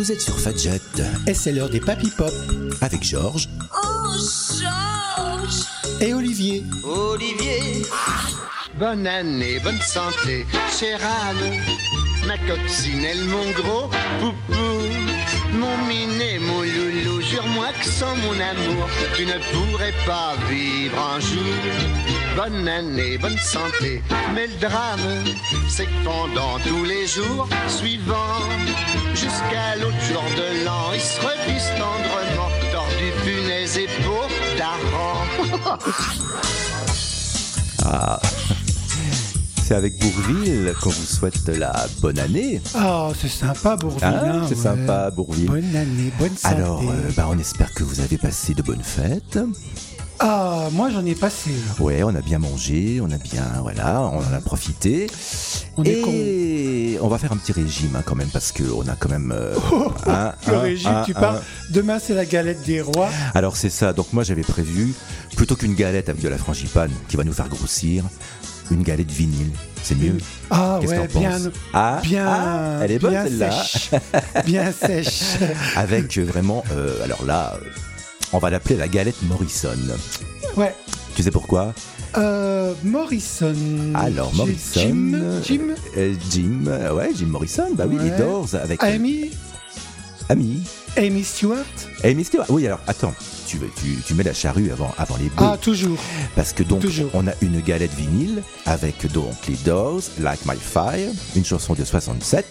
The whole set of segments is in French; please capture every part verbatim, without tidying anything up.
Vous êtes sur Fadjet. Et c'est l'heure des Papy Pop. Avec Georges. Oh, Georges. Et Olivier. Olivier. Bonne année, bonne santé, chère Anne. Ma coccinelle, mon gros poupou. Mon minet, mon loulou. Jure-moi que sans mon amour, tu ne pourrais pas vivre un jour. Bonne année, bonne santé. Mais le drame, c'est que pendant tous les jours suivants, jusqu'à l'autre jour de l'an, ils se redisent tendrement, tordus, punaises et peau d'hareng. Ah, c'est avec Bourville qu'on vous souhaite la bonne année. Oh, c'est sympa, Bourville. Ah, hein, c'est ouais. sympa, Bourville. Bonne année, bonne santé. Alors, euh, bah, on espère que vous avez passé de bonnes fêtes. Ah, moi j'en ai passé. Ouais, on a bien mangé, on a bien, voilà, on en a profité. On est Et on va faire un petit régime hein, quand même, parce qu'on a quand même... Euh, Oh, un, le un, régime, un, tu un. parles. Demain, c'est la galette des rois. Alors c'est ça, donc moi j'avais prévu, plutôt qu'une galette avec de la frangipane qui va nous faire grossir, une galette vinyle, c'est mieux. Ah Qu'est-ce ouais, que t'en bien, penses ah, bien, ah, elle est bonne bien celle-là. sèche, bien sèche. Avec euh, vraiment, euh, alors là, euh, on va l'appeler la galette Morrison. Ouais. Tu sais pourquoi? Euh, Morrison. Alors Morrison, Jim, Jim. euh, Jim, euh, ouais, Jim Morrison, bah oui, Ouais. les Doors avec euh, Amy, Amy, Amy Stewart. Amy Stewart. Oui, alors attends, tu, tu, tu mets la charrue avant, avant les bœufs. Ah, toujours. Parce que donc, Toujours. on a une galette vinyle avec donc les Doors, Like My Fire, une chanson de soixante-sept,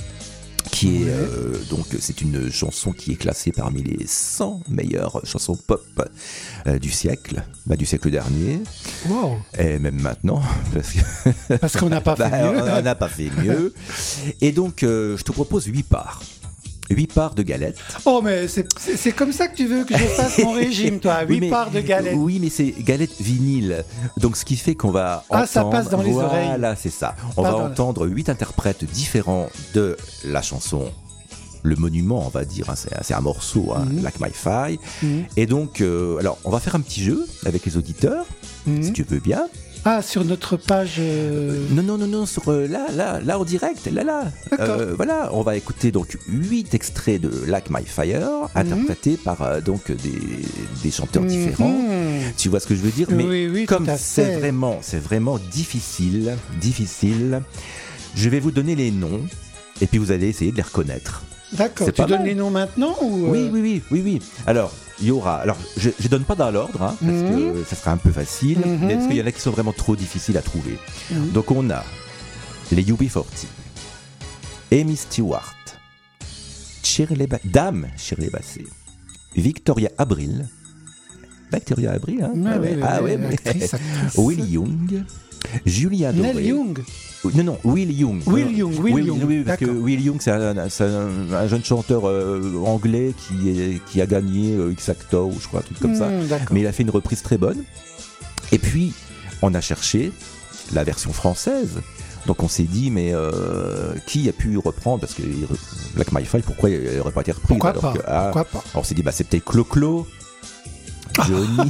qui est Ouais. euh, donc c'est une chanson qui est classée parmi les cent meilleures chansons pop euh, du siècle, bah, du siècle dernier, Wow. et même maintenant, parce que Parce qu'on n'a pas fait bah, mieux. on n'a pas fait mieux. Et donc, euh, je te propose huit parts. huit parts de galettes. Oh, mais c'est, c'est, c'est comme ça que tu veux que je fasse mon régime, toi. Oui, huit mais- parts de galette. Oui, mais c'est galette vinyle. Donc, ce qui fait qu'on va Ah, entendre... ça passe dans les voilà, oreilles. Voilà, c'est ça. On Pardon. va entendre huit interprètes différents de la chanson. Le monument, on va dire, hein, c'est, c'est un morceau, hein, Mhm. Like My Fire. Mhm. Et donc, euh, alors, on va faire un petit jeu avec les auditeurs, Mhm. si tu veux bien. Ah, sur notre page. euh, Non, non, non, non, sur euh, là, là, là, en direct, là, là. D'accord. Euh, voilà, on va écouter donc huit extraits de Like My Fire, interprétés par euh, donc des, des chanteurs différents. Mhm. Tu vois ce que je veux dire? Mais Oui, oui, comme tout à c'est fait. vraiment, c'est vraiment difficile, difficile, je vais vous donner les noms et puis vous allez essayer de les reconnaître. D'accord. C'est Tu pas donnes mal. les noms maintenant ou euh, Oui, oui, oui, oui, oui. Alors, il y aura. Alors, je ne donne pas dans l'ordre, hein, parce Mhm. que ça sera un peu facile, Mhm. mais parce qu'il y en a qui sont vraiment trop difficiles à trouver. Mhm. Donc, on a les U B quarante, Amy Stewart, Shirley ba- Dame Shirley Bassey, Victoria Abril, Victoria Abril, hein Ouais, Ah ouais, ouais, ouais, ah ouais, ouais, mais- actrice, actrice. Will Young, Julia Doré. Nell Young. Non, non, Will Young. Will Non, Young, Will oui, Young, oui, parce que d'accord. Will Young, c'est un, c'est un- un jeune chanteur euh, anglais qui, est, qui a gagné euh, X Factor, ou je crois, un truc comme ça. Hmm, d'accord. Mais il a fait une reprise très bonne. Et puis, on a cherché la version française. Donc on s'est dit, mais euh, qui a pu reprendre? Parce que Black My Fire, pourquoi elle n'aurait pas été reprise? Pourquoi alors pas que, ah, Pourquoi pas alors on s'est dit, bah, c'est peut-être Clo-Clo, Johnny.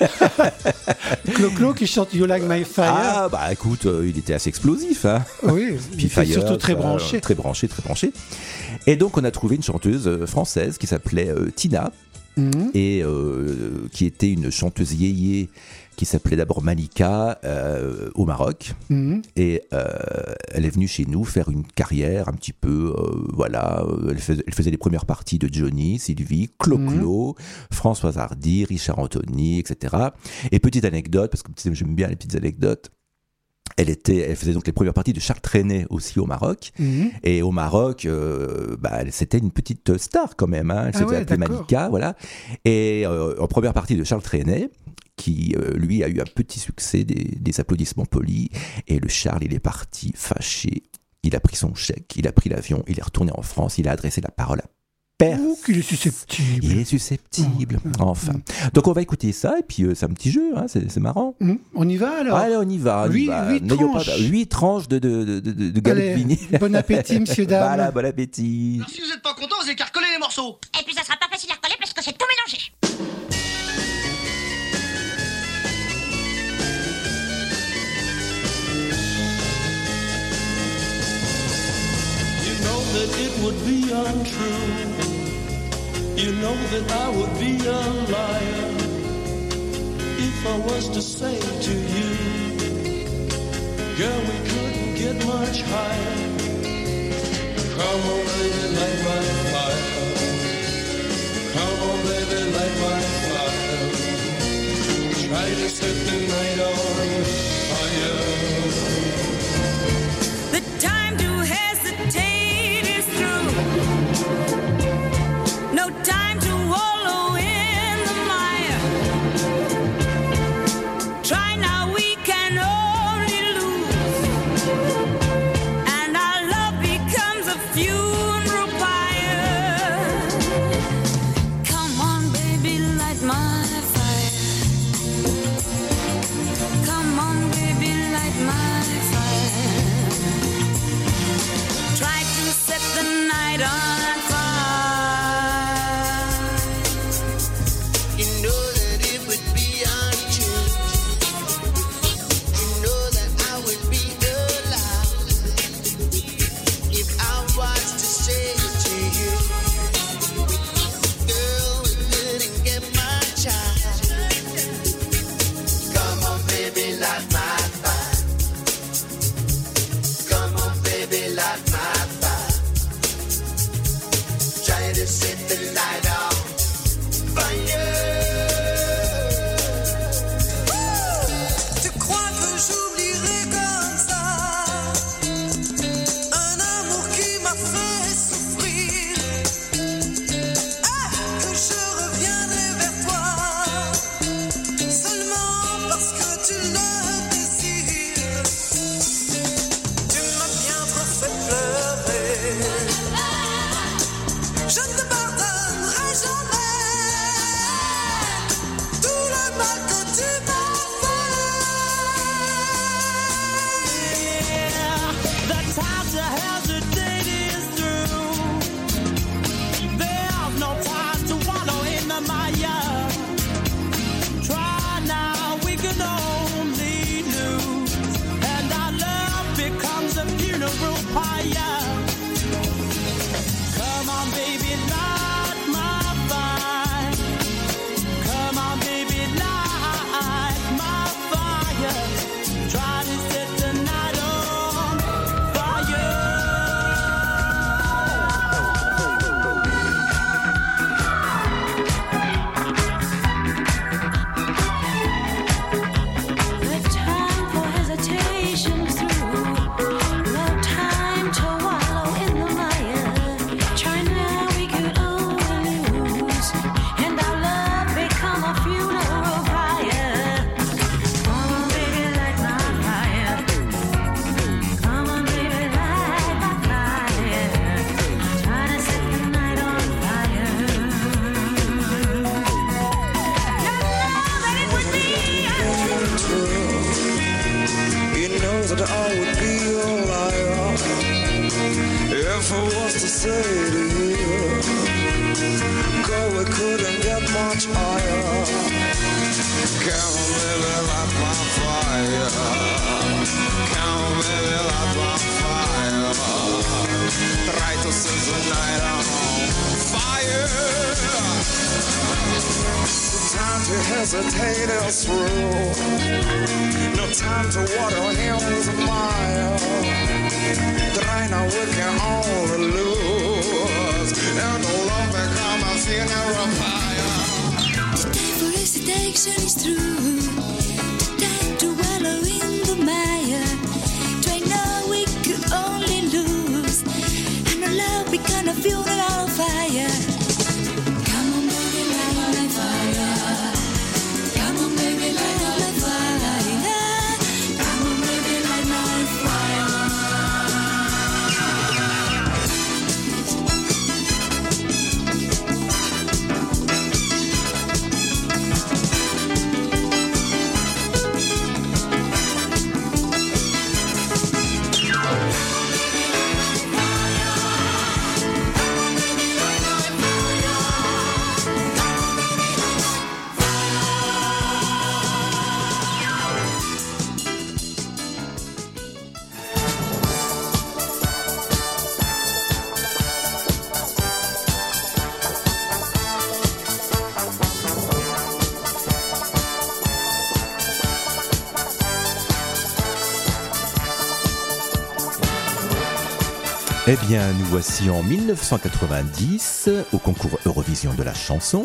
Clo-Clo qui chante You Like My Fire. Ah, bah écoute, euh, il était assez explosif, hein. Oui, il était Fire, surtout très ça, branché. Très branché, très branché. Et donc, on a trouvé une chanteuse euh, française qui s'appelait euh, Tina, Mhm. et euh, qui était une chanteuse yéyé qui s'appelait d'abord Malika euh, au Maroc. Mhm. Et euh, elle est venue chez nous faire une carrière un petit peu, euh, voilà, euh, elle, fais- elle faisait les premières parties de Johnny, Sylvie, Clo-Clo, Françoise Hardy, Richard Anthony, et cetera. Et petite anecdote, parce que tu sais, j'aime bien les petites anecdotes, elle, était, elle faisait donc les premières parties de Charles Trenet aussi au Maroc. Mhm. Et au Maroc, euh, bah, elle- c'était une petite star quand même. Hein. Elle Ah se ouais, faisait appeler d'accord. Malika, voilà. Et euh, en première partie de Charles Trenet, qui euh, lui a eu un petit succès, des, des applaudissements polis. Et le Charles, il est parti fâché. Il a pris son chèque, il a pris l'avion, il est retourné en France, il a adressé la parole à personne. Ouh, qu'il est susceptible. Il est susceptible, enfin. Donc on va écouter ça, et puis euh, c'est un petit jeu, hein, c'est, c'est marrant. Mhm. On y va alors? Allez, on y va, on y Huit- va. huit N'ayons pas tranches. huit tranches de, de, de, de, de galette Allez, vinyle. bon appétit, monsieur, dame. Voilà, bon appétit. Alors si vous êtes pas content, vous avez qu'à recoller les morceaux. Et puis ça sera pas facile à recoller parce que c'est tout mélangé. You know that it would be untrue. You know that I would be a liar if I was to say to you, girl, we couldn't get much higher. Come on, baby, light my fire. Come on, baby, light my fire. Try to set the night on fire. The time to hesitate is through. No time to wallow in the mire. Try now, we can only lose. And our love becomes a funeral pyre. Come on, baby, light my fire. Come on, baby, light my fire. Try to set the night on fire. You know that it would be untrue. You know that I would be alive if I was to say to you, girl, we couldn't get much higher. Come on, baby, light my fire. Come on, baby, light my fire. Try to set the light on fire. Tu crois que j'oublierai comme ça un amour qui m'a fait souffrir? Ah, que je reviendrai vers toi seulement parce que tu le désires. Tu m'as bien trop fait pleurer. Je ne te pardonnerai jamais tout le mal que tu m'as fait. The time to hesitate is through. There's no time to wallow in the mire. Try now, we can only lose. And our love becomes a funeral pyre. Come on, baby, light my fire. Come on, baby, light my fire. Try to set the night on fire. The time for hesitation is through. No time to wallow in the mire. Try now, we could only lose. And our love become a funeral pyre. Come on, baby, light my fire. Come on, baby, light my fire. Try to set the night on fire. You know that it would be You know that I would be a liar if I was to say to you, girl, we couldn't get much higher. Come on, baby, light my fire. Come on, baby, light my fire. Try to set the night on fire. The time to hesitate is through. No time to water him with mire. Try now, we can only lose. And the love become a funeral pyre. The time for hesitation is through. The time to wallow in the mire. Try now, we could only lose. And our love become a funeral fire. Come on, baby, light my fire. Come on, baby, light my fire. Come on, baby, light my fire. Eh bien, nous voici en dix-neuf cent quatre-vingt-dix au concours Eurovision de la chanson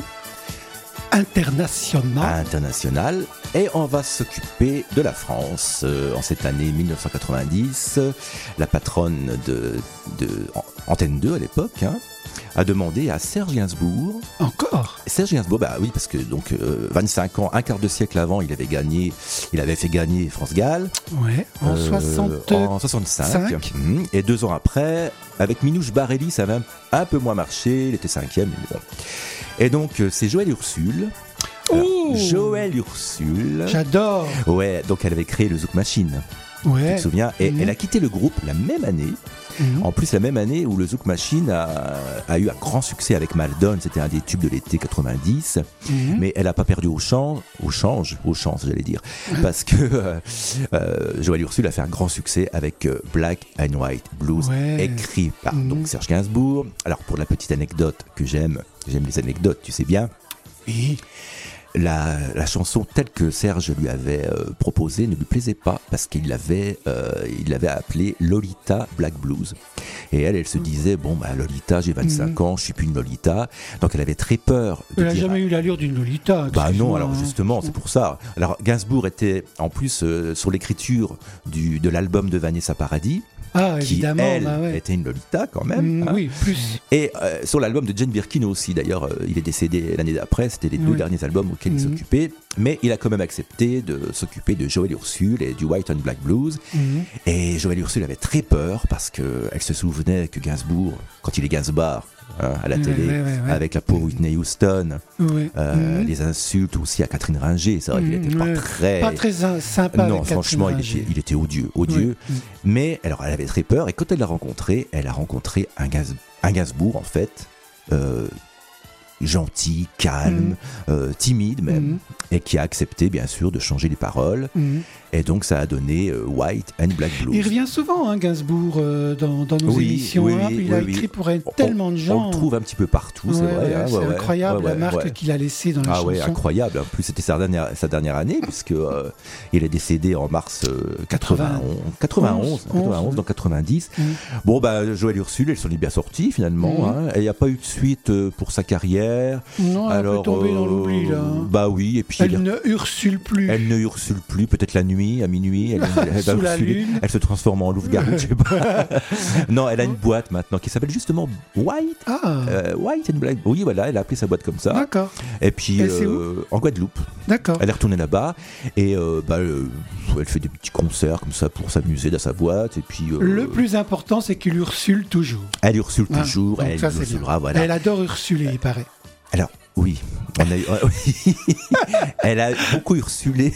International. internationale et on va s'occuper de la France. Euh, en cette année dix-neuf cent quatre-vingt-dix, la patronne de, de Antenne deux à l'époque hein, a demandé à Serge Gainsbourg. Encore Serge Gainsbourg, bah oui, parce que donc euh, vingt-cinq ans, un quart de siècle avant, il avait gagné, il avait fait gagner France Gall. Ouais, en Euh, soixante. en soixante-cinq. cinq. Mhm. Et deux ans après, avec Minouche Barelli, ça avait un, un peu moins marché. Il était cinquième. Mais bon. Et donc, euh, c'est Joël Ursule. Alors, Ouh. Joël Ursule. J'adore. Ouais, donc elle avait créé le Zouk Machine. Tu Ouais. te souviens? Et Mhm. elle a quitté le groupe la même année. Mhm. En plus, la même année où le Zouk Machine a, a eu un grand succès avec Maldon. C'était un des tubes de l'été quatre-vingt-dix. Mhm. Mais elle n'a pas perdu au change, au change, au chance, j'allais dire, parce que euh, euh, Joël Ursule a fait un grand succès avec euh, Black and White Blues, Ouais. écrit par Mhm. donc Serge Gainsbourg. Alors pour la petite anecdote que j'aime, j'aime les anecdotes, tu sais bien. Oui. La, la chanson telle que Serge lui avait euh, proposée ne lui plaisait pas parce qu'il l'avait, euh, il l'avait appelée Lolita Black Blues. Et elle, elle se disait bon bah Lolita, j'ai vingt-cinq Mhm. ans, je suis plus une Lolita, donc elle avait très peur de Elle n'a dire. jamais eu l'allure d'une Lolita. Bah non, excuse-moi, alors hein. justement, c'est pour ça. Alors Gainsbourg était en plus euh, sur l'écriture du de l'album de Vanessa Paradis, Ah, qui évidemment. elle bah ouais. était une Lolita quand même. Mm, hein. oui, plus. Et euh, sur l'album de Jane Birkin aussi, d'ailleurs, euh, il est décédé l'année d'après. C'était les deux Oui. derniers albums auxquels il Mhm. s'occupait. Mais il a quand même accepté de s'occuper de Joël Ursule et du White and Black Blues. Mhm. Et Joël Ursule avait très peur parce que elle se souvenait que Gainsbourg, quand il est Gainsbar hein, à la Ouais, télé, ouais, ouais, ouais. avec la pauvre Whitney Houston. Ouais. Euh, Mhm. les insultes aussi à Catherine Ringer, c'est vrai qu'il Mhm, n'était pas ouais. très... Pas très euh, sympa. non, avec franchement, il Catherine était, Ringer. il était odieux, odieux. Ouais. Mais alors, elle avait très peur, et quand elle l'a rencontré, elle a rencontré un, Gainsbourg, un Gainsbourg en fait, euh, gentil, calme, euh, timide même, Mhm. et qui a accepté bien sûr de changer les paroles. Mhm. Et donc, ça a donné euh, White and Black Blues. Il revient souvent, hein, Gainsbourg, euh, dans, dans nos Oui, émissions. oui, hein, oui, puis il a oui, oui. écrit pour On- tellement de gens. On le trouve un petit peu partout, c'est Ouais, vrai. ouais, hein, c'est ouais, ouais. incroyable Ouais, la ouais, marque ouais. qu'il a laissée dans la Ah chanson. ouais, incroyable. En plus, c'était sa dernière, sa dernière année, puisque euh, il est décédé en mars euh, quatre-vingt-onze, quatre-vingt-onze, quatre-vingt-onze, donc quatre-vingt-dix. Mm. Bon, bah, Joël Ursule, elle s'en est bien sortie finalement. Mm. Hein. Il n'y a pas eu de suite euh, pour sa carrière. Non, elle Alors, peut tomber dans euh, l'oubli, là. hein. Bah oui, et puis Elle elle, ne ursule plus. elle ne ursule plus, peut-être la nuit, à minuit. Elle, elle va Sous la ursuler. lune. Elle se transforme en louve-garou, je sais pas. Non, elle a une boîte maintenant qui s'appelle justement White. Ah, euh, White and Black. Oui, voilà, elle a appelé sa boîte comme ça. d'accord, Et puis, Et c'est euh, en Guadeloupe. d'accord. Elle est retournée là-bas et euh, bah, euh, elle fait des petits concerts comme ça pour s'amuser dans sa boîte. Et puis, euh, Le plus important, c'est qu'il ursule toujours. elle ursule Ah, toujours, donc elle ça, c'est ursulera, bien. voilà. Elle adore ursuler, il paraît. Alors, oui, on a eu- oui. Elle a beaucoup ursulé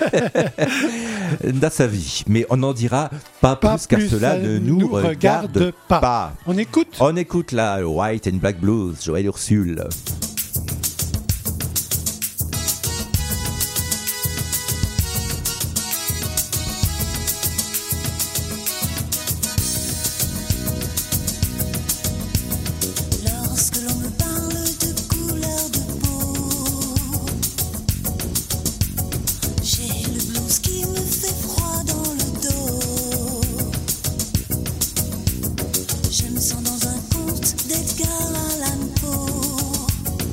dans sa vie, mais on n'en dira pas, Pas plus car plus, cela ça ne nous nous regarde regarde pas. pas. On écoute. On écoute là White and Black Blues, Joël Ursule. Lorsque l'on me parle de couleur de peau, j'ai le blues qui me fait froid dans le dos. Je me sens dans un conte d'Edgar Allan Poe.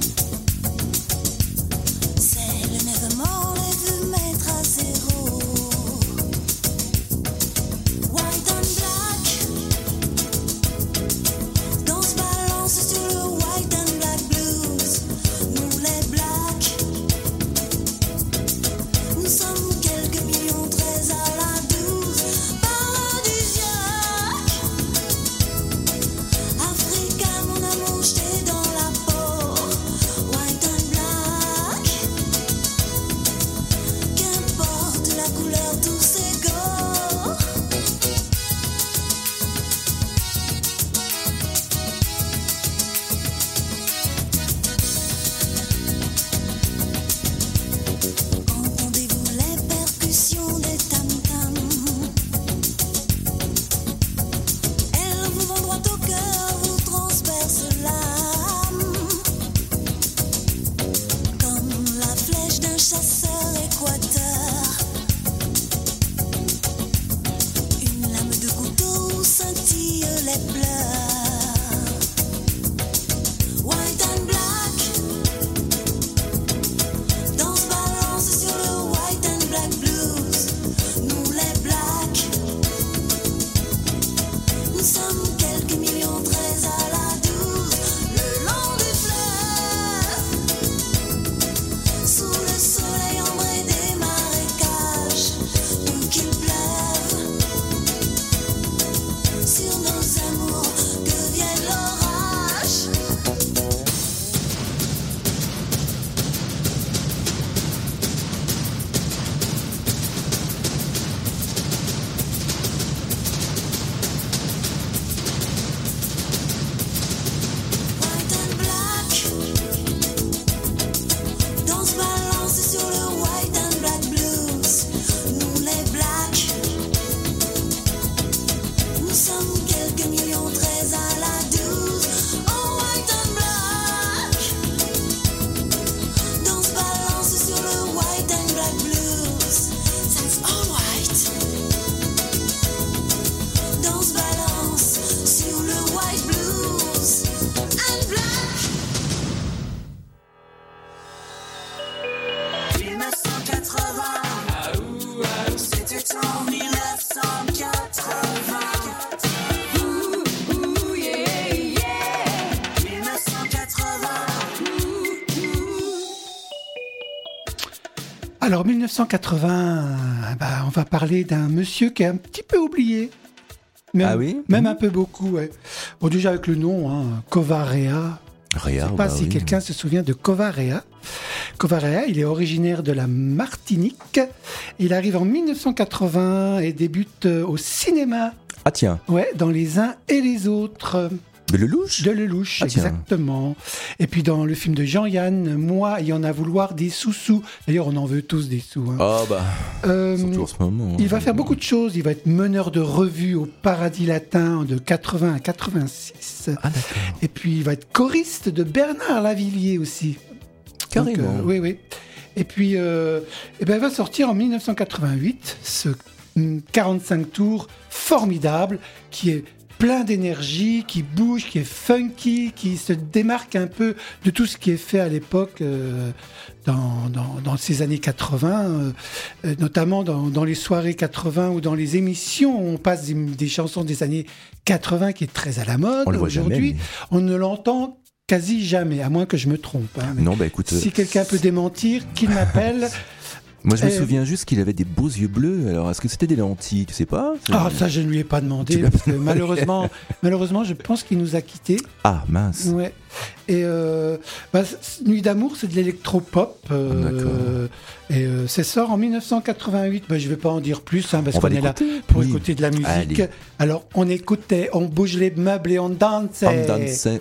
Alors, mille neuf cent quatre-vingts, bah, on va parler d'un monsieur qui est un petit peu oublié. Même, Ah oui Même Mmh. un peu beaucoup, ouais. Bon, déjà avec le nom, hein, Covarea. Réa, Je ne sais pas bah si oui. quelqu'un se souvient de Covarea. Covarea, il est originaire de la Martinique. Il arrive en mille neuf cent quatre-vingts et débute euh, au cinéma. Ah tiens, Ouais, dans Les uns et les autres de Lelouch de Lelouch, Ah, tiens. exactement. Et puis dans le film de Jean-Yann, Moi, il y en a vouloir des sous-sous. D'ailleurs, on en veut tous des sous. hein. Ah bah, Euh, surtout en ce moment. il va faire beaucoup de choses. Il va être meneur de revue au Paradis Latin de quatre-vingts à quatre-vingt-six. Ah d'accord. Et puis il va être choriste de Bernard Lavillier aussi. Donc, Carrément. euh, oui, oui. Et puis, euh, eh ben, il va sortir en mille neuf cent quatre-vingt-huit ce mm, quarante-cinq tours formidable qui est plein d'énergie, qui bouge, qui est funky, qui se démarque un peu de tout ce qui est fait à l'époque euh, dans, dans, dans ces années quatre-vingts, euh, notamment dans, dans les soirées quatre-vingts ou dans les émissions où on passe des, des chansons des années quatre-vingts qui est très à la mode. On le voit jamais, Aujourd'hui, mais- on ne l'entend quasi jamais, à moins que je me trompe. hein. Mais Non, bah écoute, euh, si quelqu'un peut démentir, qu'il m'appelle. moi je me euh, souviens juste qu'il avait des beaux yeux bleus. Alors est-ce que c'était des lentilles, tu sais pas C'est- Ah, ça, je ne lui ai pas demandé, Tu l'as parce que pas- malheureusement, malheureusement, je pense qu'il nous a quittés. Ah mince. Ouais. Et euh, bah, c- Nuit d'amour, c'est de l'électropop. euh, D'accord. et euh, c'est sort en mille neuf cent quatre-vingt-huit. Bah, je ne vais pas en dire plus, hein, parce On va qu'on est là l'écouter. pour Oui. écouter de la musique. Allez. Alors, on écoutait, on bouge les meubles et on dansait. On dansait.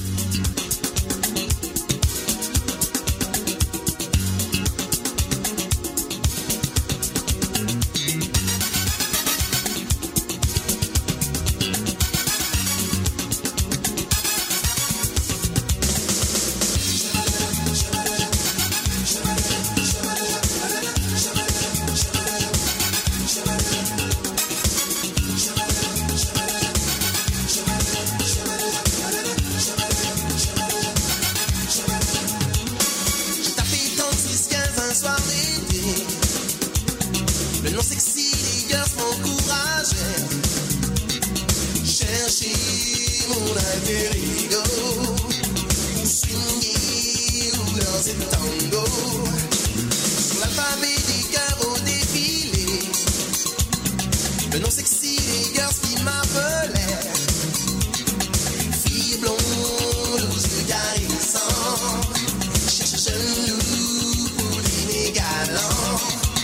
J'ai tapé trente-six quinze un soir d'été. Le nom sexy des girls m'encourageait. Chercher mon alter ego. Ou swinguer ou danser le tango. Sur l'alphabet des cœurs au défilé. Le nom sexy des girls qui m'appelait. Fille blonde aux yeux caressants. Cherche genou pour l'inégalant.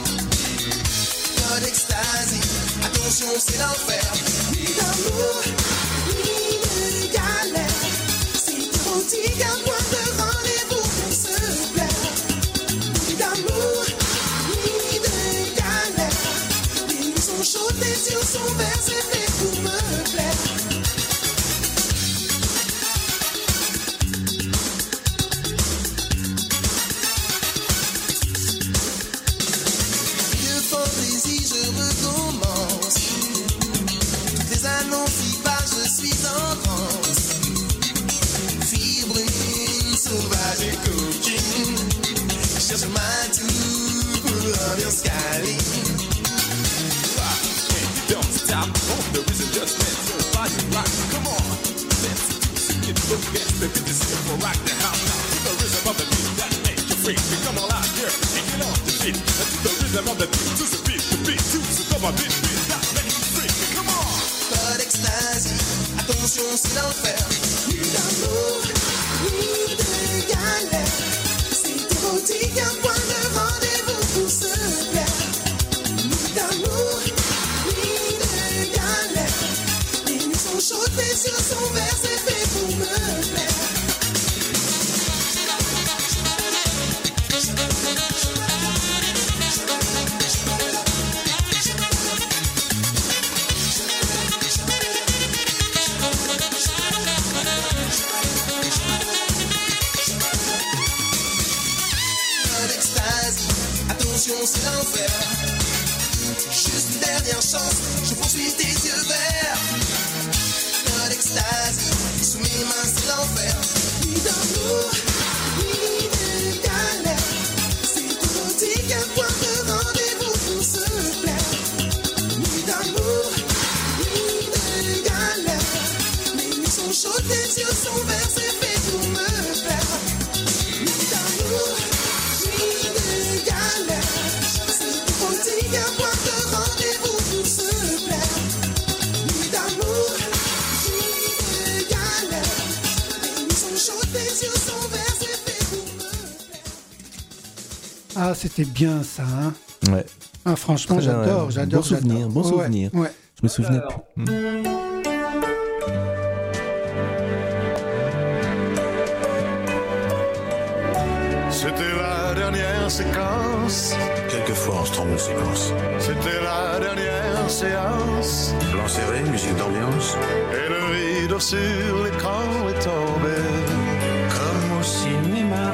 Code extasie, attention c'est l'enfer. Ni d'amour, ni de galère. C'est érotique, un point de rendez-vous pour se plaire. Ni d'amour, ni de galère. Les nuits sont chaudes, les yeux sont verts, c'est fait pour me plaire. De fantaisie, je recommence. Toutes les annonces y passent, je suis en transe. Fille brune, sauvage et coquine. Cherche ma toux pour l'ambiance câline. Don't stop, oh, the reason just meant to body rock. Come on, let's get the best, the business here for rock the house. To the rhythm of the beat that makes you freak. Come on out here and get off the beat. To the rhythm of the beat, to the beat, the beat, to the come on, beat, beat that makes you freak. Come on. Code extasie, attention c'est l'enfer. Ni d'amour, ni de galère. C'est érotique, un point de rendez-vous pour se plaire. Ni d'amour, ni de galère. Les nuits sont chaudes, les yeux sont verts, c'est fait pour me plaire. Code extasie, attention c'est l'enfer. Juste une dernière chance, je poursuis tes yeux verts. Code extasie, sous mes mains c'est l'enfer. Ni d'amour, ni de galère. C'est érotique, un point de rendez-vous pour se plaire. Ni d'amour, ni de galère. Les nuits sont chaudes, les yeux sont verts, c'est fait pour me plaire. Ni d'amour, ni de galère. Ah, c'était bien ça, hein. Ouais. Ah, franchement, Très bien, j'adore, ouais. j'adore. Bon souvenir, j'adore. bon Ouais, souvenir. ouais. Je me souvenais plus. C'était la dernière séquence. Quelquefois, on se trompe de séquence. C'était la dernière séance. Plan serré, musique d'ambiance. Et le rideau sur l'écran est tombé. Comme au cinéma.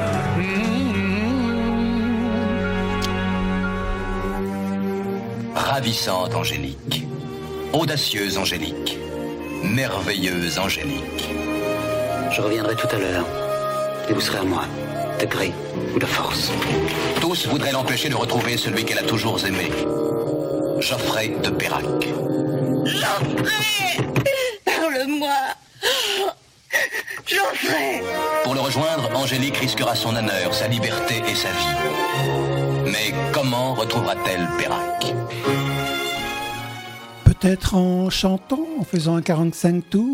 Ravissante Angélique, audacieuse Angélique, merveilleuse Angélique. Je reviendrai tout à l'heure. Et vous serez à moi, de gré ou de force. Tous voudraient l'empêcher de retrouver celui qu'elle a toujours aimé, Geoffrey de Perrac. Geoffrey, parle-moi. Geoffrey. Pour le rejoindre, Angélique risquera son honneur, sa liberté et sa vie. Mais comment retrouvera-t-elle Perrac? Peut-être en chantant, en faisant un quarante-cinq tours.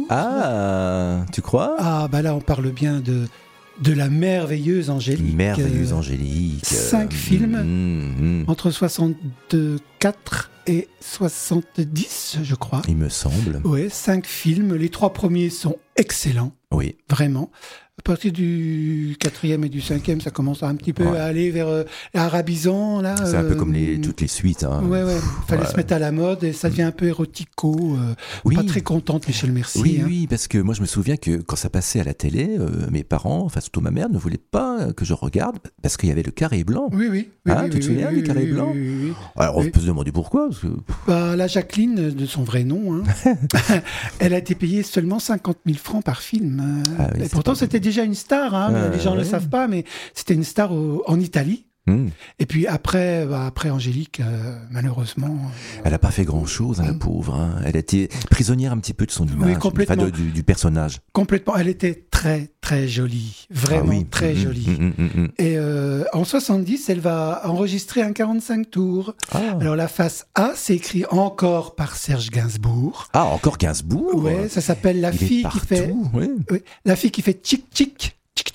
Ah, tu crois? Ah, bah là, on parle bien de, de la merveilleuse Angélique. Merveilleuse Euh, Angélique. Cinq films mm, mm. entre soixante-quatre et soixante-dix, je crois. Il me semble. Ouais, cinq films. Les trois premiers sont excellents, Oui. vraiment. À partir du quatrième et du cinquième, ça commence à un petit peu Ouais. à aller vers euh, arabisant, là. C'est un peu euh, comme les, toutes les suites. Hein. Ouais, ouais. Fallait Ouais. se mettre à la mode et ça devient un peu érotico. euh, Oui. Pas très contente, Michel Mercier. Oui, hein. oui, parce que moi je me souviens que quand ça passait à la télé, euh, mes parents, enfin surtout ma mère, ne voulaient pas que je regarde parce qu'il y avait le carré blanc. Oui, oui. oui, Ah, oui, tu te oui, souviens oui, du oui, carré oui, blanc oui, oui, oui. Alors on Oui. peut se demander pourquoi. Parce que... Bah, la Jacqueline, de son vrai nom, hein, elle a été payée seulement cinquante mille francs par film. euh, Ah oui, et c'est pourtant, pas- c'était déjà une star. Hein, mais Ah, les gens ne ouais. le savent pas, mais c'était une star au- en Italie. Hmm. Et puis après, bah, après Angélique, euh, malheureusement. euh, Elle n'a pas fait grand-chose, hein, la pauvre. Hein. Elle était prisonnière un petit peu de son image, complètement. enfin, de- du, du personnage. Complètement. Elle était très, très jolie. Vraiment Ah oui. très Mm, mm, jolie. mm, mm, mm. Et euh, en soixante-dix, elle va enregistrer un quarante-cinq tours. Ah. Alors la face A, c'est écrit encore par Serge Gainsbourg. Ah, encore Gainsbourg. Ouais, ça s'appelle La Il est fille qui partout, fait. ouais. Oui, la fille qui fait tchic tchic.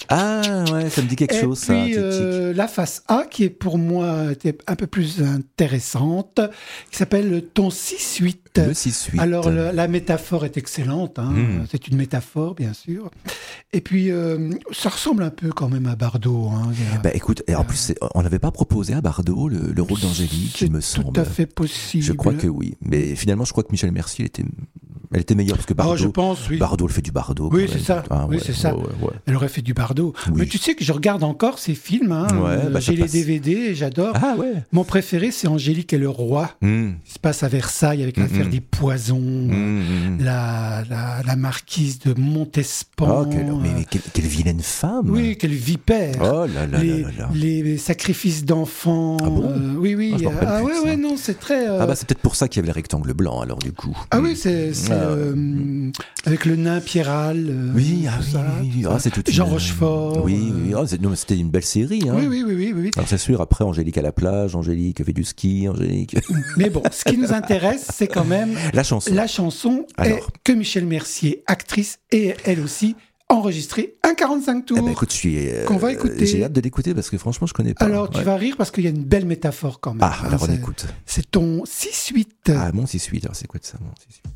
Ah ouais, ça me dit quelque Et chose, ça. puis tic, tic. euh, la face A, qui est pour moi était un peu plus intéressante, qui s'appelle Ton six huit. Le six huit. Alors le- la métaphore est excellente, hein. Mm. C'est une métaphore bien sûr. Et puis euh, ça ressemble un peu quand même à Bardot. Hein. Il y a- Bah écoute, et en plus, c'est- on n'avait pas proposé à Bardot le, le rôle d'Angélique, c'est il me tout semble. à fait possible. Je crois que oui. Mais finalement, je crois que Michel Mercier, elle était, elle était meilleure parce que Bardot, Oh, je pense, oui. Bardot, elle fait du Bardot. Oui, quand c'est même. ça. Ah, oui, ouais, c'est ça. ouais, ouais, ouais. Elle aurait fait du Bardot. Oui. Mais tu sais que je regarde encore ces films. Hein. Ouais, Euh, bah, ça J'ai les passe. D V D et j'adore. Ah ouais. Mon préféré, c'est Angélique et le roi. Mmh. Il se passe à Versailles avec l'affaire Mhm. des poisons. Mmh, mmh. La, la, la marquise de Montespan. Oh, quelle, mais, mais quelle, quelle vilaine femme. Oui, quelle vipère. Oh là là les, là là là. les sacrifices d'enfants. Ah bon euh, oui, oui. Ah, je me rappelle Ah, plus ouais, de ça. ouais, non, c'est très. euh, Ah bah c'est peut-être pour ça qu'il y avait le rectangle blanc alors du coup. ah oui, c'est c'est, Ah, euh, avec le nain Pierral. euh, Oui, ah tout oui, ça, oui, oui. tout Ah, ça. c'est toute Jean une- Rochefort. Oui, euh, oui. Ah, c'est- non, mais c'était une belle série. Hein. oui, oui, oui, oui, oui. Alors c'est sûr, après Angélique à la plage, Angélique fait du ski, Angélique... Mais bon, ce qui nous intéresse, c'est quand même La chanson. la chanson et Alors. que Michel Mercier, actrice, et elle aussi, enregistré un quarante-cinq tours. Eh ben, écoute, je suis... euh, Qu'on va écouter. J'ai hâte de l'écouter parce que franchement, je connais pas. Alors, tu Ouais. vas rire parce qu'il y a une belle métaphore quand même. Ah, hein, alors on c'est- écoute. C'est ton six huit. Ah, mon six huit, alors c'est quoi de ça, mon six huit?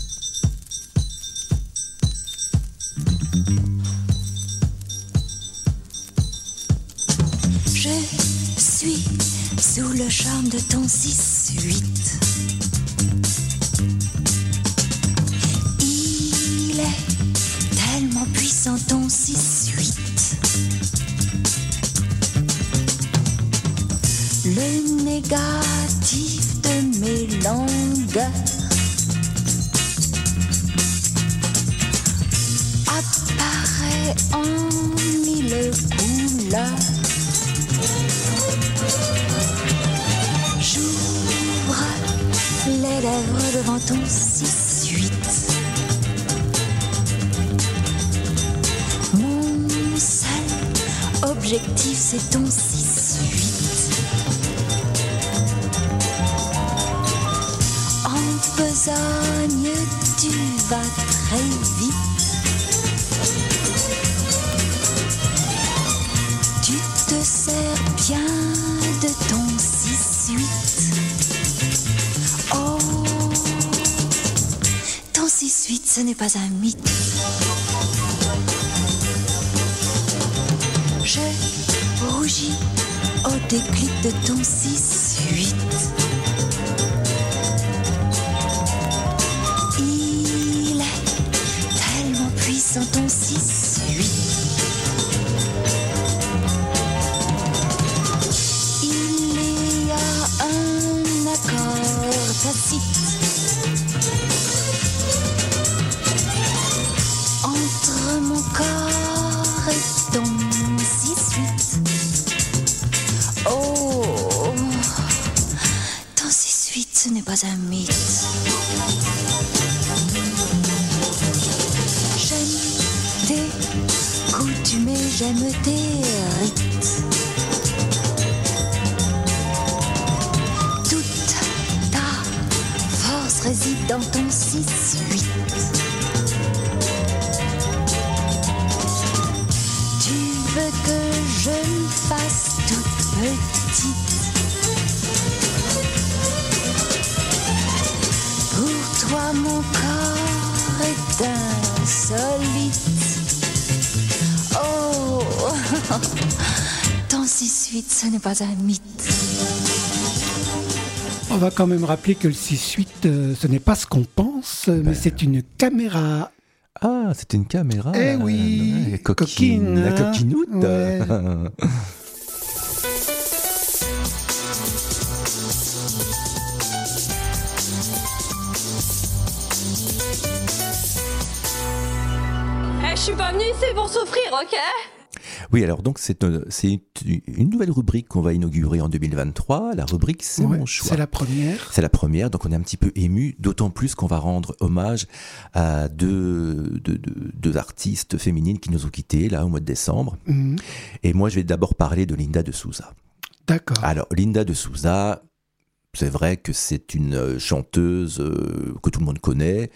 Je suis sous le charme de ton six huit. Il est tellement puissant ton six huit. Le négatif de mes longueurs apparaît en mille couleurs. J'ouvre les lèvres devant ton six huit. Mon seul objectif, c'est ton six huit. En besogne, tu vas très vite. ce n'est pas un mythe. Je rougis au déclic de ton six huit. Il est tellement puissant ton six huit. Il y a un accord tacite entre mon corps et ton six huit. Oh, ton six huit, ce n'est pas un mythe. J'aime tes coutumes et j'aime tes rites. Toute ta force réside dans ton six huit. Tu veux que je me fasse toute petite pour toi mon corps est insolite. Oh, ton six huit, ce n'est pas un mythe. On va quand même rappeler que le six huit, euh, ce n'est pas ce qu'on pense, ben. mais c'est une caméra. Ah, c'est une caméra. Eh oui, ouais, coquine, coquine, la coquinoute. Ouais. Eh, je suis pas venue ici pour souffrir, ok? Oui, alors donc c'est une, c'est une nouvelle rubrique qu'on va inaugurer en deux mille vingt-trois. La rubrique C'est ouais, mon choix. C'est la première. C'est la première, donc on est un petit peu ému, d'autant plus qu'on va rendre hommage à deux, deux, deux, deux artistes féminines qui nous ont quittés là au mois de décembre. Mmh. Et moi je vais d'abord parler de Linda de Souza. D'accord. Alors Linda de Souza, c'est vrai que c'est une chanteuse euh, que tout le monde connaît,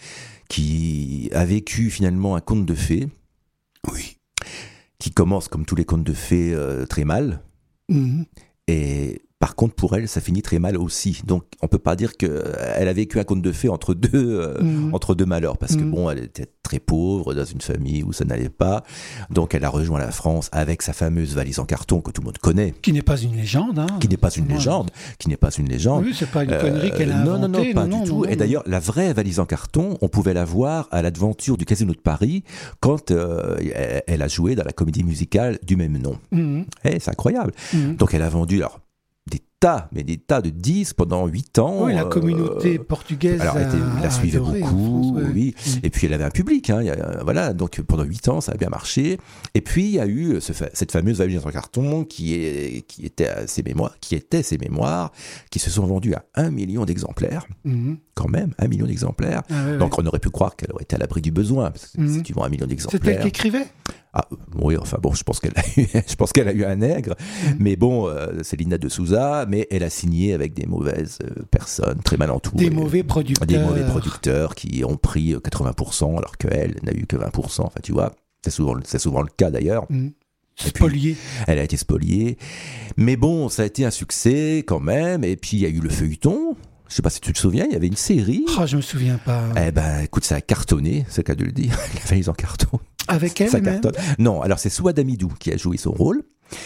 qui a vécu finalement un conte de fées. Oui. Qui commence comme tous les contes de fées euh, très mal. Mmh. Et par contre, pour elle, ça finit très mal aussi. Donc, on peut pas dire qu'elle a vécu un conte de fées entre deux, euh, mmh. entre deux malheurs. Parce que, mmh. bon, elle était très pauvre, dans une famille où ça n'allait pas. Donc, elle a rejoint la France avec sa fameuse valise en carton que tout le monde connaît. Qui n'est pas une légende. Hein. Qui n'est pas une ouais. légende. Qui n'est pas une légende. Oui, c'est pas une connerie euh, qu'elle a inventée. Non, non, non, pas non, du non, tout. non, Et d'ailleurs, la vraie valise en carton, on pouvait la voir à l'Adventure du Casino de Paris quand euh, elle a joué dans la comédie musicale du même nom. Mmh. Eh, c'est incroyable. Mmh. Donc, elle a vendu... Alors, des tas, mais des tas de disques pendant huit ans. Oui, la communauté euh, portugaise alors, elle, était, elle la suivait adoré, beaucoup, France, ouais. oui. Mmh. Et puis, elle avait un public, hein, y a, voilà. Donc, pendant huit ans, ça a bien marché. Et puis, il y a eu ce, cette fameuse valise en carton qui, est, qui, était ses mémoires, qui était ses mémoires, qui se sont vendus à un million d'exemplaires. Mmh. Quand même, un million d'exemplaires. Ah, ouais, Donc, ouais. on aurait pu croire qu'elle aurait été à l'abri du besoin. Parce que mmh. si tu vends un million d'exemplaires. C'est elle qui écrivait ? Ah, oui, enfin bon, je pense qu'elle a eu, je pense qu'elle a eu un nègre, mmh. mais bon, euh, c'est Linda de Souza, mais elle a signé avec des mauvaises euh, personnes, très mal entourées. Des mauvais producteurs. Des mauvais producteurs qui ont pris quatre-vingts pour cent, alors qu'elle n'a eu que vingt pour cent. Enfin, tu vois, c'est souvent, c'est souvent le cas d'ailleurs. Mmh. Spoliée. Elle a été spoliée. Mais bon, ça a été un succès quand même, et puis il y a eu le feuilleton. Je sais pas si tu te souviens, il y avait une série. Ah, oh, je me souviens pas. Eh ben, écoute, ça a cartonné, c'est le cas de le dire. La valise en carton. Avec elle ça même cartonne. Non, alors c'est Souad Amidou qui a joué son rôle.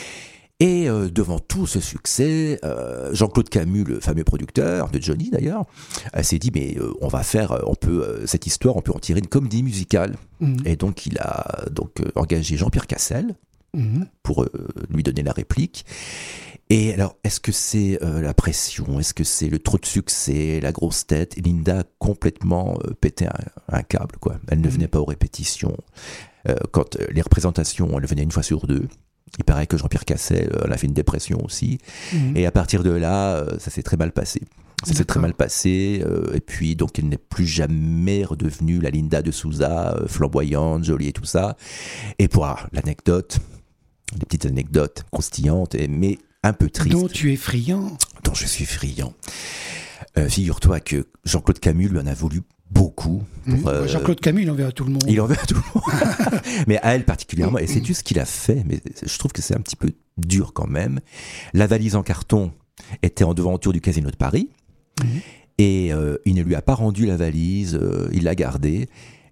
Et euh, devant tout ce succès, euh, Jean-Claude Camus, le fameux producteur de Johnny d'ailleurs, euh, s'est dit mais euh, on va faire, on peut euh, cette histoire, on peut en tirer une comédie musicale. Mmh. Et donc il a donc euh, engagé Jean-Pierre Cassel mmh. pour euh, lui donner la réplique. Et alors, est-ce que c'est euh, la pression? Est-ce que c'est le trop de succès, la grosse tête? Et Linda a complètement euh, pété un, un câble, quoi. Elle ne venait pas aux répétitions. Euh, quand euh, les représentations, elle venait une fois sur deux. Il paraît que Jean-Pierre Cassel euh, a fait une dépression aussi. Mmh. Et à partir de là, euh, ça s'est très mal passé. Ça s'est très mal passé. Euh, et puis, donc, elle n'est plus jamais redevenue la Linda de Souza, euh, flamboyante, jolie et tout ça. Et pour ah, l'anecdote, des petites anecdotes croustillantes, mais un peu triste. Dont tu es friand. Dont je suis friand. Euh, figure-toi que Jean-Claude Camus lui en a voulu beaucoup. Pour, mmh. euh, Jean-Claude Camus, il en veut à tout le monde. Il en veut à tout le monde. Mais à elle particulièrement. Et sais-tu ce qu'il a fait? Mais je trouve que c'est un petit peu dur quand même. La valise en carton était en devanture du Casino de Paris. Mmh. Et euh, il ne lui a pas rendu la valise. Euh, il l'a gardée.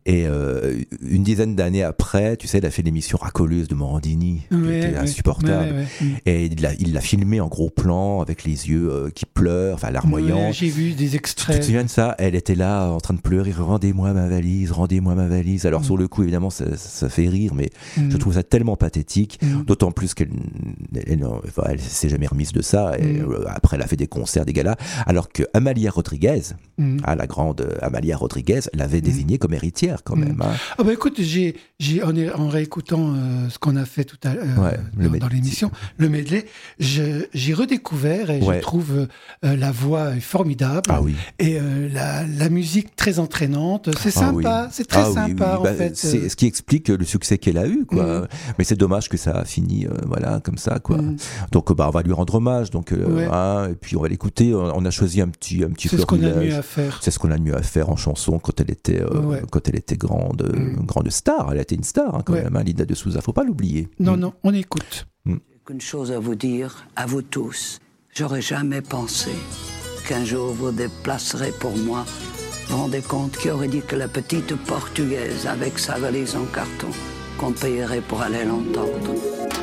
Et euh, une dizaine d'années après, tu sais, il a fait l'émission Racoleuse de Morandini, qui Ouais, était ouais. insupportable. Ouais, ouais, ouais. Et il l'a, il l'a filmé en gros plan, avec les yeux euh, qui pleurent, enfin larmoyants. Ouais, j'ai vu des Tu te extraits. souviens de ça? Elle était là en train de pleurer, rendez-moi ma valise, rendez-moi ma valise. Alors Mm. sur le coup, évidemment, ça, ça fait rire, mais Mm. je trouve ça tellement pathétique, Mm. d'autant plus qu'elle elle, enfin, elle s'est jamais remise de ça. Et, Mm. euh, après, elle a fait des concerts, des galas, alors que Amalia Rodriguez, Mm. ah, la grande euh, Amalia Rodriguez, l'avait désignée comme héritière quand même. Hein. Ah bah écoute, j'ai, j'ai en, en réécoutant euh, ce qu'on a fait tout à l'heure Ouais, le dans, med- dans l'émission, le medley, je- j'ai redécouvert et Ouais. je trouve euh, la voix est formidable Ah oui. et euh, la, la musique très entraînante. C'est Ah oui. sympa, c'est très Ah oui, sympa oui. en Bah, fait. C'est ce qui explique le succès qu'elle a eu, quoi. Mm. Mais c'est dommage que ça a fini, euh, voilà, comme ça, quoi. Mm. Donc, bah, on va lui rendre hommage. Donc, euh, Ouais. hein, et puis on va l'écouter. On on a choisi un petit, un petit C'est ce qu'on a de florilège. mieux à faire. C'est ce qu'on a de mieux à faire en chanson quand elle était, euh, Ouais. quand elle était grande, euh, Mm. grande star. Elle a été une star, hein, quand Ouais. même, hein, Linda de Souza. Faut pas l'oublier. Non, Mm. non, on écoute. Qu'une chose à vous dire, à vous tous. J'aurais jamais pensé qu'un jour vous déplacerez pour moi. Vous vous rendez compte qui aurait dit que la petite Portugaise avec sa valise en carton, qu'on payerait pour aller l'entendre.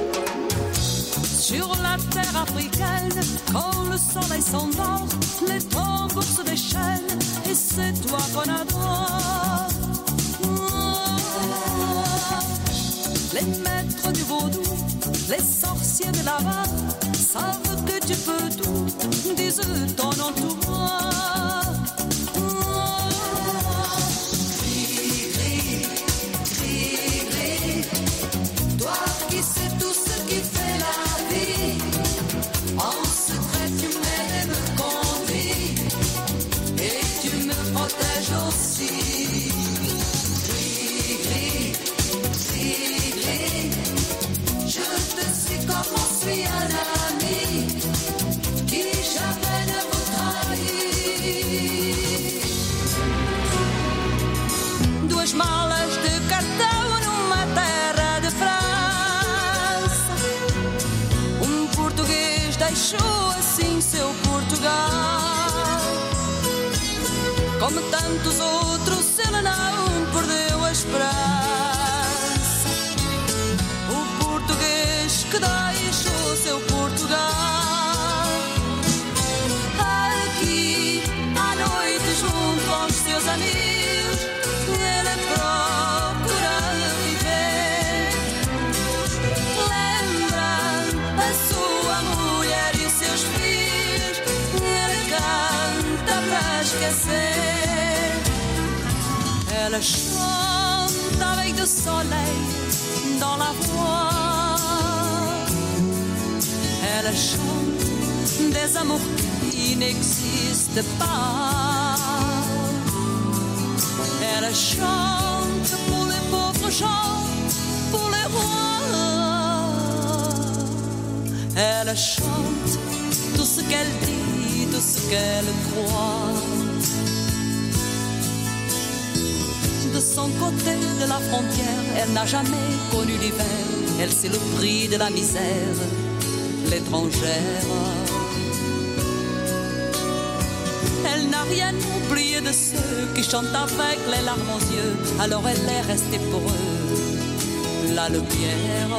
Sur la terre africaine, quand le soleil s'endort, les tambours se déchaînent et c'est toi qu'on adore. Les maîtres du vaudou, les sorciers de là-bas savent que tu peux tout, disent ton entourage. Gris, gris, gris, gris, toi qui sais tout ce qui fait la vie, en secret tu m'aides et me conduis, et tu me protèges aussi. Gris, gris, gris, gris, je te suis comme on suit un ami, qui jamais ne vous trahit. Duas malas de cartão numa terra de França. Um português deixou assim seu Portugal. Como tantos outros, ele não perdeu a esperança. O português que deixou seu Portugal. Aqui, à noite, junto aos seus amigos, ele procura viver. Lembra a sua mulher e seus filhos, ele canta para esquecer. Elle chante avec du soleil dans la voix. Elle chante des amours qui n'existent pas. Elle chante pour les pauvres gens, pour les rois. Elle chante tout ce qu'elle dit, tout ce qu'elle croit. De son côté de la frontière, elle n'a jamais connu l'hiver. Elle sait le prix de la misère, l'étrangère. Elle n'a rien oublié de ceux qui chantent avec les larmes aux yeux. Alors elle est restée pour eux la lumière.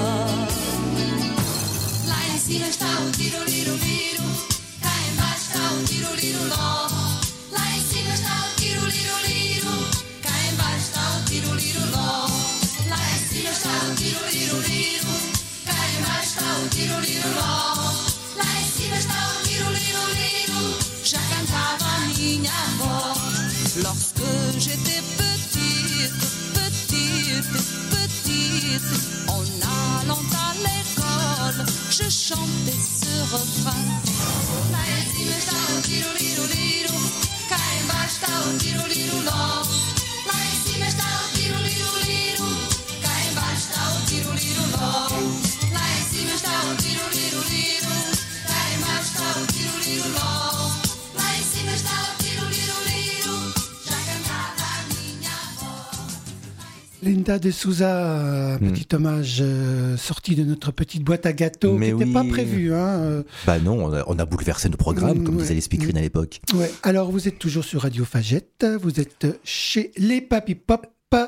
Lá em cima está o tiro-liro-liro, cá embaixo está o tiro-liro-ló. Lá em cima está o tiro-liro-liro, cá embaixo está o tiro-liro-ló. Lá em cima está o tiro-liro-liro, cá embaixo está o tiro-liro-ló. Lá em cima está o tiro-liro-liro, já cantava a minha avó. Lorsque j'étais petite, petite, petite, en allant à l'école, je chantais ce refrain. Lá em cima está o tiro-liro-liro, cá embaixo está o tiro-liro-ló. Lá em cima está o tiro-liro-liro, cá embaixo está o tiro-liro-ló. Lá em cima está o tiro-liro-liro, cá embaixo está o tiro-liro-ló. Lá em cima está o tiro-liro-liro, já cantava a minha avó. Linda de Souza, un Hmm. petit hommage euh, sorti de notre petite boîte à gâteaux Mais qui n'était oui. pas prévu. Hein, euh. Bah non, on a, on a bouleversé nos programmes, comme Ouais. disaient les speakerines à l'époque. Ouais. Alors, vous êtes toujours sur Radio Fagette, vous êtes chez les Papy Pop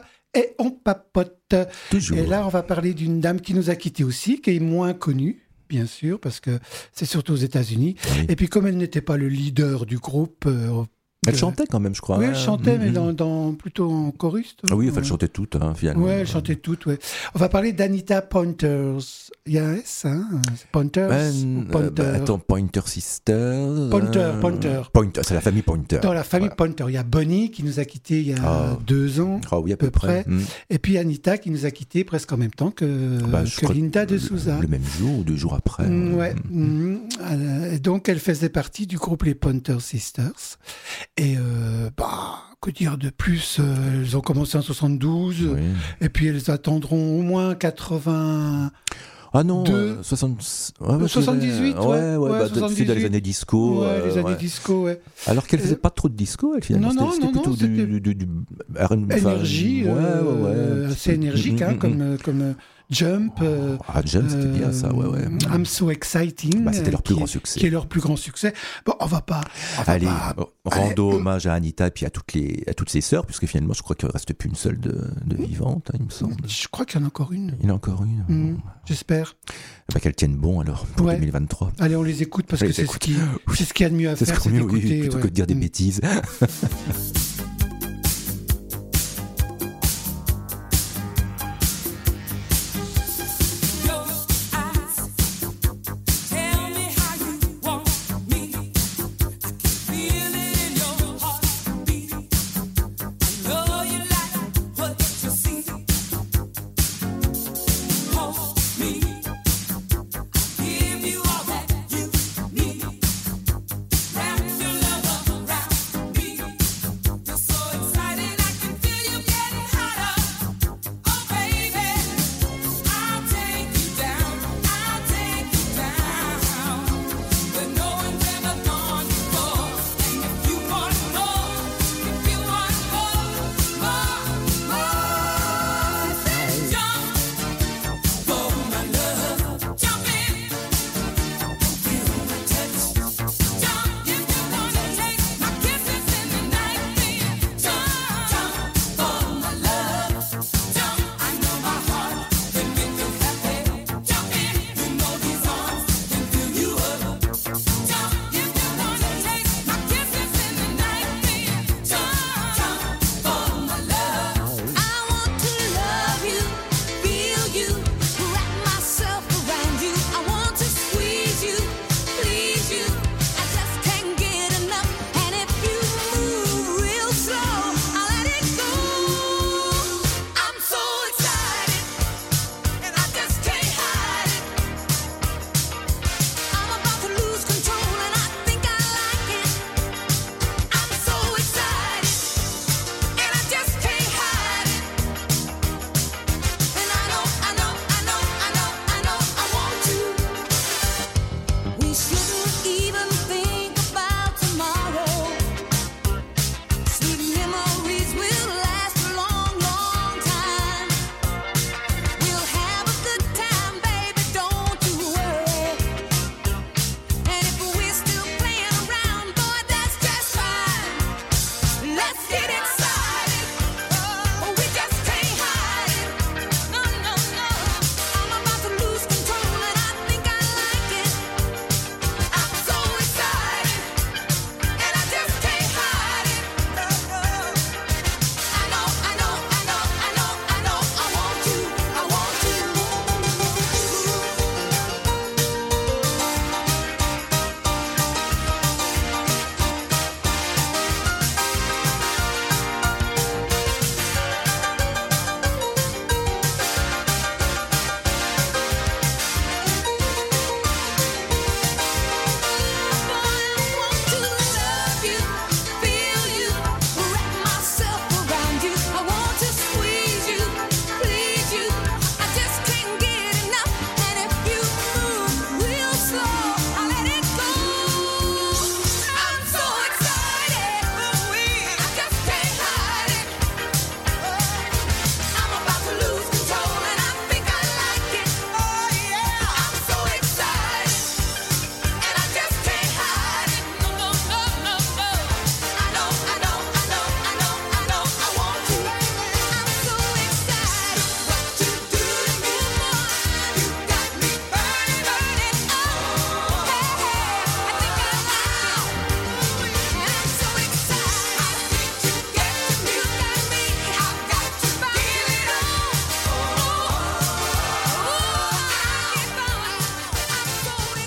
et on papote. Toujours. Et là, on va parler d'une dame qui nous a quittés aussi, qui est moins connue, bien sûr, parce que c'est surtout aux États-Unis. Oui. Et puis, comme elle n'était pas le leader du groupe. euh, Elle de- chantait quand même, je crois. Oui, hein. elle chantait, mais Mhm. dans, dans- plutôt en chorus. Ah oui, enfin, Ouais. elle chantait toutes, hein, finalement. Ouais, elle chantait toutes, ouais. On va parler d'Anita Pointers. Il y a un S, hein c'est Pointers Ben, ou euh, Pointer bah, attends, Pointer Sisters. Pointer, euh, Pointer. Pointer, c'est la famille Pointer. Dans la famille Ouais. Pointer, il y a Bonnie qui nous a quittés il y a Ah. deux ans, Ah oui, à à peu peu près. près. Mm. Et puis Anita qui nous a quittés presque en même temps que, Bah, je que crois Linda que de le- Souza. Le même jour ou deux jours après. Mm, euh, ouais. mm. Euh, et donc, elle faisait partie du groupe les Pointer Sisters. Et euh, bah, que dire de plus euh, Elles ont commencé en soixante-douze. Oui. Et puis, elles attendront au moins quatre-vingts. Ah non, Deux. euh, soixante... ouais, ouais, soixante-dix-huit, ouais. ouais. Ouais, Ouais, bah, de- c'est dans les années disco. Ouais, euh, les années ouais. disco, ouais. Alors qu'elle faisait Euh, pas trop de disco, elle, finalement. non, non, C'était- non, C'était non, plutôt du, c'était du, du, du R and B, enfin, Énergie, ouais, euh, ouais, ouais, un petit assez peu. énergique, Mm, hein, mm, comme, mm. euh, comme euh, Jump. euh, Ah, Jump, c'était bien ça, ouais, ouais. euh, I'm So Exciting. Bah, c'était leur euh, plus qui- grand succès. Qui est leur plus grand succès. Bon, on va pas. on va Allez, pas- oh, rando hommage à Anita et puis à toutes, les, à toutes ses sœurs, puisque finalement, je crois qu'il ne reste plus une seule de, de vivante, hein, il me semble. Je crois qu'il y en a encore une. Il y en a encore une. Mm, J'espère. Bah, qu'elle tienne bon alors pour Ouais. deux mille vingt-trois. Allez, on les écoute parce On que les c'est ce écoute. qui, c'est ce qu'il y a de mieux à C'est ce faire, qu'on c'est mieux, oui, d'écouter. plutôt ouais. que de dire des Mm. bêtises. Wrap your love around me.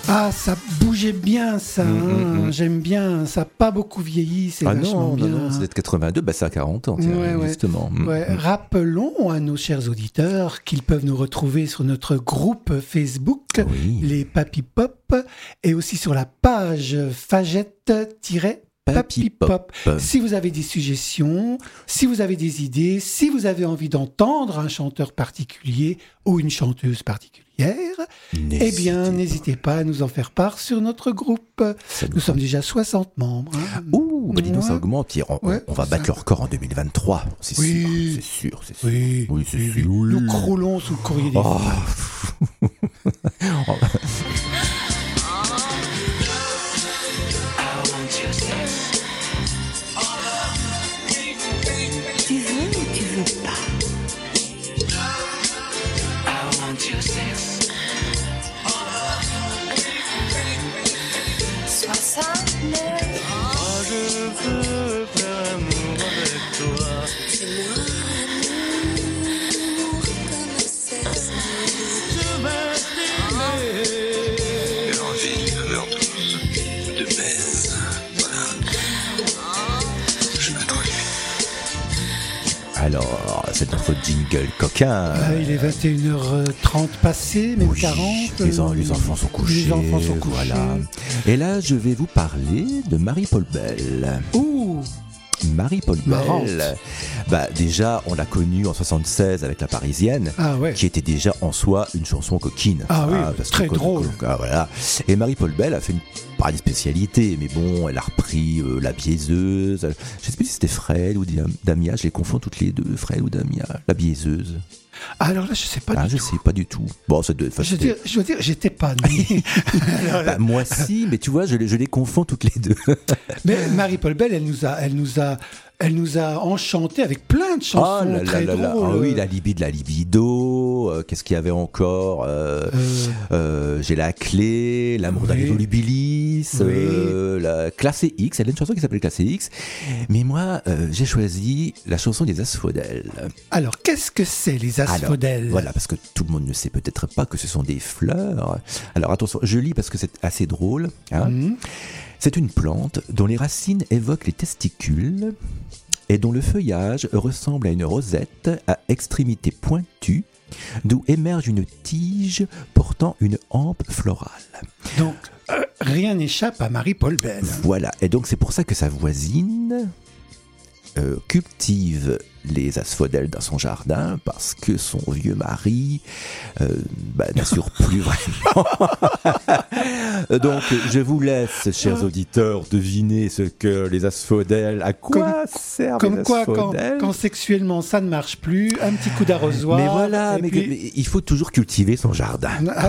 Ah, ça bougeait bien, ça. Mm, hein. mm, mm. J'aime bien. Ça n'a pas beaucoup vieilli. C'est Ah vachement non, bien. non, non, c'est de quatre-vingt-deux, bah c'est à quarante ans, tiens, Ouais, ouais. justement. Mm, Ouais, mm. rappelons à nos chers auditeurs qu'ils peuvent nous retrouver sur notre groupe Facebook, Oui. les Papy Pop, et aussi sur la page Fagette-Papy Papy Pop. Pop. Si vous avez des suggestions, si vous avez des idées, si vous avez envie d'entendre un chanteur particulier ou une chanteuse particulière, eh bien, n'hésitez pas à nous en faire part sur notre groupe. Ça nous Nous sommes déjà soixante membres. hein. Ouh, bah dis donc, Ouais. ça augmente. On, on- Ouais, on va ça- battre le record en deux mille vingt-trois. C'est Oui. sûr, c'est sûr, c'est sûr. Oui, Oui, c'est oui, sûr. oui. Oui. Nous croulons sous le courrier des Oh. filles. Tu veux ou tu veux pas? soixante-neuf. Moi je veux faire amour avec toi. C'est moi l'amour comme un sexe. J'ai envie de meurtre, de baise. Voilà. Je m'introduis. Alors, c'est notre jingle coquin. Ah, il est vingt et une heures trente passé, même Oui, quarante. Les, en- euh, les enfants sont couchés. Les enfants sont couchés. Voilà. Et là, je vais vous parler de Marie-Paul Bell. Ouh, Marie-Paul Marrante. Bell. Bah, déjà, on l'a connue en soixante-seize avec La Parisienne. ah ouais. Qui était déjà en soi une chanson coquine. Ah oui, parce très que- drôle. Ah, voilà. Et Marie-Paul Bell a fait une, pas une spécialité, mais bon, elle a repris euh, La Biaiseuse. Je sais plus si c'était Fred ou Dam- Damia, je les confonds toutes les deux, Fred ou Damia. La Biaiseuse. Alors là, je sais pas Ah, du je tout. sais pas du tout. Bon, ça doit- enfin, Je veux c'était- dire, je veux dire, j'étais pas né. Alors, Bah, moi si, mais tu vois, je les, je les confonds toutes les deux. mais Marie-Paul Bell, elle nous a, elle nous a, elle nous a enchanté avec plein de chansons Oh là là très là là. drôles. Ah oui, la libido, la libido. euh, Qu'est-ce qu'il y avait encore euh, Euh, euh, J'ai la clé, l'amour d'un Oui. volubilis, Oui. euh, la classé X. Elle a une chanson qui s'appelle Classé X. Mais moi, euh, j'ai choisi la chanson des Asphodèles. Alors, qu'est-ce que c'est les Alors, asphodèles? Voilà, parce que tout le monde ne sait peut-être pas que ce sont des fleurs. Alors attention, je lis parce que c'est assez drôle. hein. Mhm. C'est une plante dont les racines évoquent les testicules et dont le feuillage ressemble à une rosette à extrémité pointue, d'où émerge une tige portant une hampe florale. Donc, euh, rien n'échappe à Marie-Paul Bell. Voilà, et donc c'est pour ça que sa voisine euh, cultive les asphodèles dans son jardin, parce que son vieux mari euh, bah, n'assure plus vraiment. Donc je vous laisse, chers auditeurs, deviner ce que les asphodèles, à quoi servent Comme les quoi, quand, asphodèles. quand sexuellement ça ne marche plus, un petit coup d'arrosoir. Mais voilà, et mais, puis- mais il faut toujours cultiver son jardin.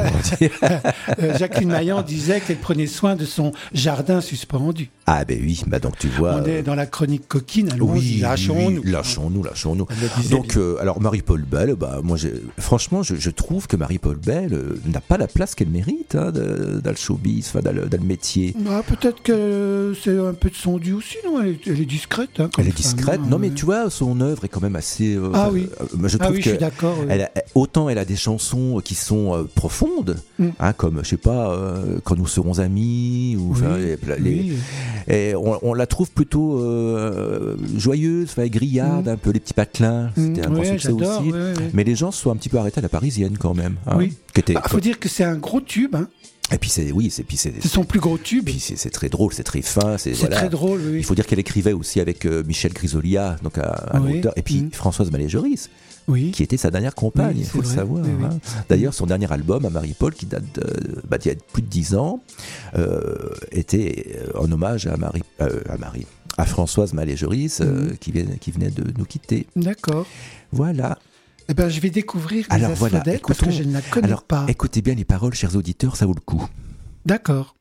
Euh, Jacqueline Maillan disait qu'elle prenait soin de son jardin suspendu. Ah ben oui, bah donc tu vois. On est dans la chronique coquine, allons-y, Oui, lâchons-nous. oui, lâchons-nous, lâchons-nous. Elle le disait Donc, euh, alors Marie-Paul Bell, bah moi, j'ai- franchement, je, je trouve que Marie-Paul Bell euh, n'a pas la place qu'elle mérite hein, de- dans le showbiz, enfin, dans le, dans le métier. Bah, peut-être que c'est un peu de son dû aussi, non elle est, elle est discrète. hein, comme Elle est femme, discrète, hein, non mais ouais. tu vois, son œuvre est quand même assez. euh, Ah oui. euh, moi, je Ah trouve oui, que je suis d'accord, oui. elle a- autant elle a des chansons qui sont euh, profondes, Mm. hein, comme je sais pas, euh, quand nous serons amis, ou enfin, Oui, les- les- oui. et on, on la trouve plutôt euh, joyeuse, enfin, grillarde, Mm. un peu les petits patelins. C'était Mm, un grand ouais, succès j'adore, aussi. ouais, ouais. Mais les gens se sont un petit peu arrêtés à la parisienne quand même. hein, Oui. qui était- Il faut dire que c'est un gros tube. Hein. Et puis c'est oui, c'est puis c'est C'est son plus gros tube. puis c'est c'est très drôle, c'est très fin, c'est C'est voilà. très drôle, oui. Il faut dire qu'elle écrivait aussi avec euh, Michel Grisolia, donc un, un Oui. auteur, et puis Mm. Françoise Mallet-Joris, Oui. qui était sa dernière compagne, Oui, il c'est faut le vrai. savoir. Oui, oui. hein. D'ailleurs, son dernier album à Marie-Paul, qui date de, bah, d'il y a plus de dix ans, euh, était euh, en hommage à Marie, euh, à Marie, à Françoise Mallet-Joris, euh, Mm. qui, vient- qui venait de nous quitter. D'accord. Voilà. Eh ben, je vais découvrir les Alors voilà, asphodèles parce que écoutons- je ne la connais Alors, pas. écoutez bien les paroles, chers auditeurs, ça vaut le coup. D'accord.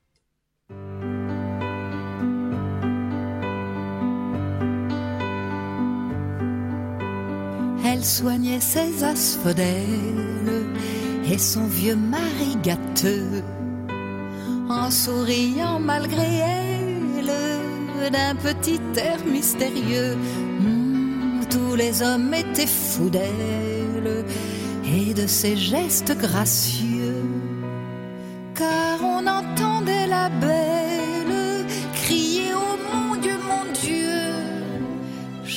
Elle soignait ses asphodèles et son vieux mari gâteux, en souriant malgré elle d'un petit air mystérieux. Hmm, tous les hommes étaient fous d'elle et de ses gestes gracieux, car on entend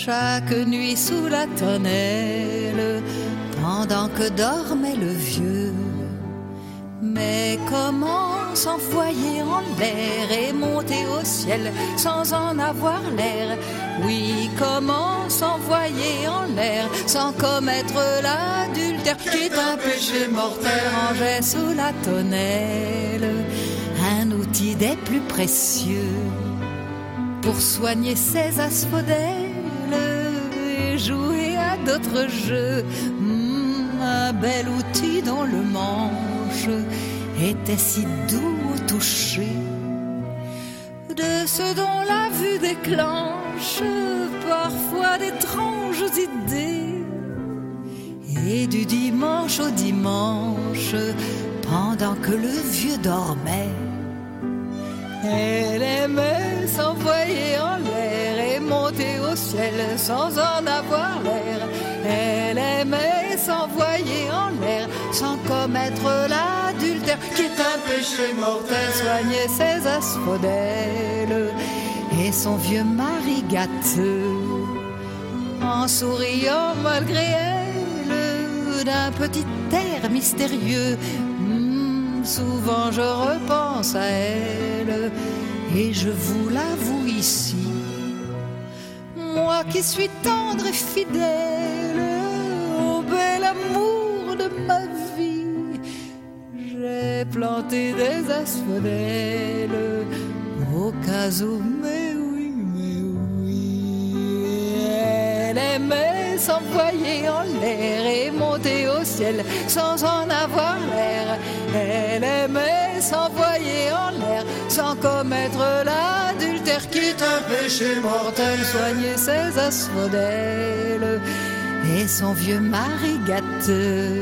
chaque nuit sous la tonnelle, pendant que dormait le vieux. Mais comment s'envoyer en l'air et monter au ciel sans en avoir l'air? Oui, comment s'envoyer en l'air sans commettre l'adultère, qui est un péché mortel? Rangeait sous la tonnelle un outil des plus précieux pour soigner ses asphodèles et jouer à d'autres jeux. Mmh, un bel outil dont le manche était si doux au toucher, de ceux dont la vue déclenche parfois d'étranges idées. Et du dimanche au dimanche, pendant que le vieux dormait, elle aimait s'envoyer en l'air et monter au ciel sans en avoir l'air. Elle aimait s'envoyer en l'air sans commettre l'adultère, qui est un péché mortel. Soigner ses asphodèles et son vieux mari gâteux, en souriant malgré elle d'un petit air mystérieux. Mmh, souvent je repense à elle et je vous l'avoue ici, moi qui suis tendre et fidèle au bel amour de ma vie, j'ai planté des asphodèles au cas où, mais oui, mais oui. Elle aimait s'envoyer en l'air et monter au ciel sans en avoir l'air. Elle aimait s'envoyer en l'air sans commettre l'adultère, qui est un péché mortel. Soigner ses asphodèles et son vieux mari gâteux.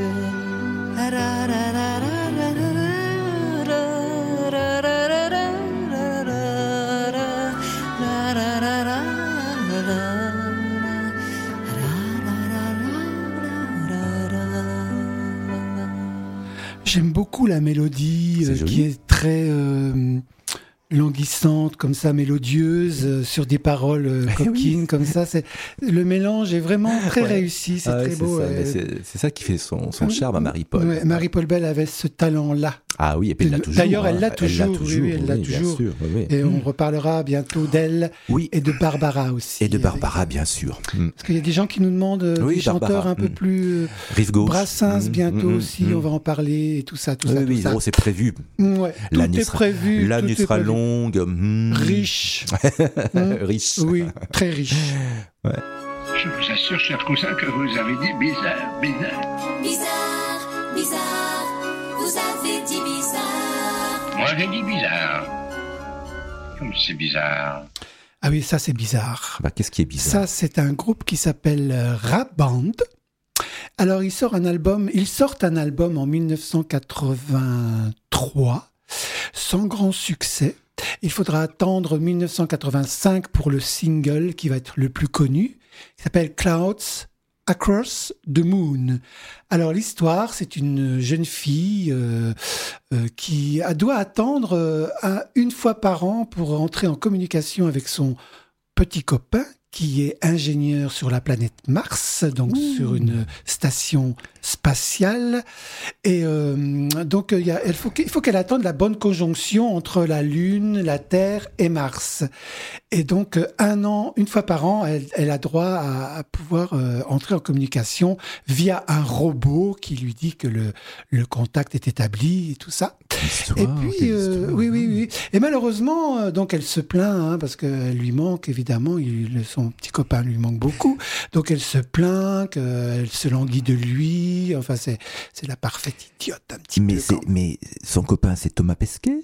J'aime beaucoup la mélodie euh, qui est très euh, languissante, comme ça, mélodieuse, euh, sur des paroles euh, coquines, oui. Comme ça. C'est... Le mélange est vraiment très ouais. réussi, c'est ah très ouais, beau. C'est ça, euh... c'est, c'est ça qui fait son, son charme à Marie-Paul. Ouais, Marie-Paul Bell avait ce talent-là. Ah oui, et puis elle l'a toujours. D'ailleurs, elle l'a hein. toujours. Elle l'a toujours, oui, elle l'a oui, toujours. Bien sûr, oui, oui. Et mmh. on reparlera bientôt d'elle oui. et de Barbara aussi. Et de Barbara, avec... bien sûr. Mmh. Parce qu'il y a des gens qui nous demandent oui, des Barbara. chanteurs un peu mmh. plus... Rive gauche. Brassens, mmh. bientôt mmh. aussi, mmh. on va en parler, et tout ça, tout oui, ça, oui, tout ça. Oh, c'est prévu. Ouais, l'année tout sera, est prévu. L'année tout sera est prévu. longue. Mmh. Riche. mmh. riche. Oui, très riche. Ouais. Je vous assure, cher cousin, que vous avez dit bizarre, bizarre. Bizarre, bizarre, vous avez dit bizarre. Moi, j'ai dit bizarre. Comme c'est bizarre. Ah oui, ça, c'est bizarre. Bah, qu'est-ce qui est bizarre? Ça, c'est un groupe qui s'appelle euh, Rap Band. Alors, ils sortent un album, ils sortent un album en dix-neuf cent quatre-vingt-trois, sans grand succès. Il faudra attendre dix-neuf cent quatre-vingt-cinq pour le single qui va être le plus connu, qui s'appelle Clouds Across the Moon. Alors l'histoire, c'est une jeune fille euh, euh, qui doit attendre euh, un, une fois par an pour entrer en communication avec son petit copain qui est ingénieur sur la planète Mars, donc mmh. sur une station spatiale. Et euh, donc, il, y a, il, faut, il faut qu'elle attende la bonne conjonction entre la Lune, la Terre et Mars. Et donc, un an, une fois par an, elle, elle a droit à, à pouvoir euh, entrer en communication via un robot qui lui dit que le, le contact est établi et tout ça. Histoire, et puis, euh, oui, oui, oui. Et malheureusement, euh, donc, elle se plaint hein, parce qu'elle lui manque, évidemment, il, son petit copain lui manque beaucoup. Donc, elle se plaint qu'elle se languit de lui. Enfin, c'est, c'est la parfaite idiote, un petit mais peu. C'est, mais son copain, c'est Thomas Pesquet?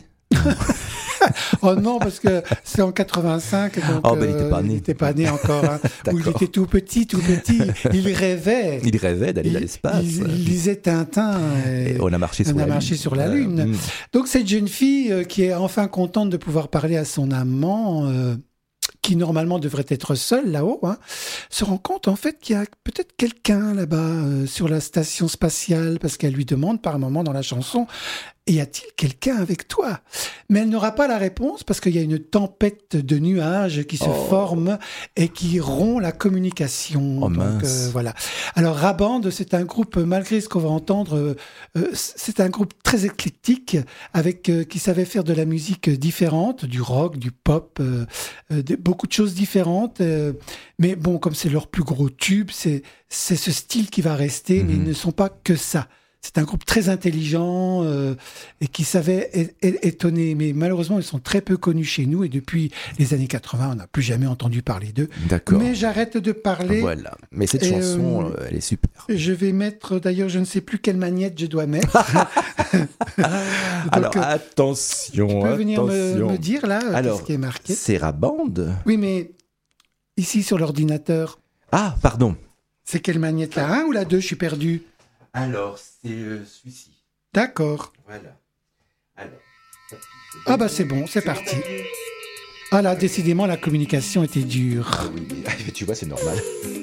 Oh non, parce que c'est en quatre-vingt-cinq, donc oh, ben, il n'était pas né. Il n'était pas né encore. Hein, où il était tout petit, tout petit. Il rêvait. Il rêvait d'aller il, dans l'espace. Il, il lisait Tintin. Et, et on a marché sur on la a Lune. marché sur la Lune. Euh, donc cette jeune fille euh, qui est enfin contente de pouvoir parler à son amant, euh, qui normalement devrait être seule là-haut, hein, se rend compte en fait qu'il y a peut-être quelqu'un là-bas euh, sur la station spatiale, parce qu'elle lui demande par un moment dans la chanson, y a-t-il quelqu'un avec toi ? Mais elle n'aura pas la réponse parce qu'il y a une tempête de nuages qui se Oh. forme et qui rompt la communication. Oh, Donc, mince. euh, voilà. Alors, Raband, c'est un groupe, malgré ce qu'on va entendre, euh, euh, c'est un groupe très éclectique avec euh, qui savait faire de la musique différente, du rock, du pop, euh, euh, de- beaucoup de choses différentes. euh, mais bon, comme c'est leur plus gros tube, c'est c'est ce style qui va rester, mais ils ne sont pas que ça. C'est un groupe très intelligent euh, et qui savait é- é- étonner. Mais malheureusement, ils sont très peu connus chez nous. Et depuis les années quatre-vingts, on n'a plus jamais entendu parler d'eux. D'accord. Mais j'arrête de parler. Voilà. Mais cette Et, chanson, euh, euh, elle est super. Je vais mettre, d'ailleurs, je ne sais plus quelle magnette je dois mettre. Donc, Alors, euh, attention, tu peux venir me, attention. me dire, là, euh, Alors, qu'est-ce qui est marqué. c'est Raband. Oui, mais ici, sur l'ordinateur, Ah, pardon. c'est quelle magnette, la un ou la deux? Je suis perdu. Alors, c'est euh, celui-ci. D'accord. Voilà. Alors. Ah bah c'est bon, c'est parti. Ah là, décidément, la communication était dure. Ah oui, mais tu vois, c'est normal.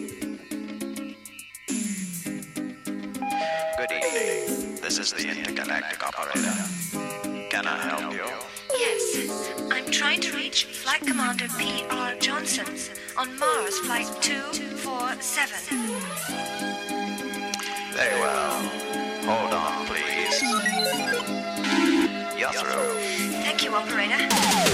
Good evening. This is the intergalactic operator. Can I help you? Yes, I'm trying to reach Flight Commander P R Johnson on Mars Flight two four seven. Very well. Hold on, please. You're through. Thank you, operator.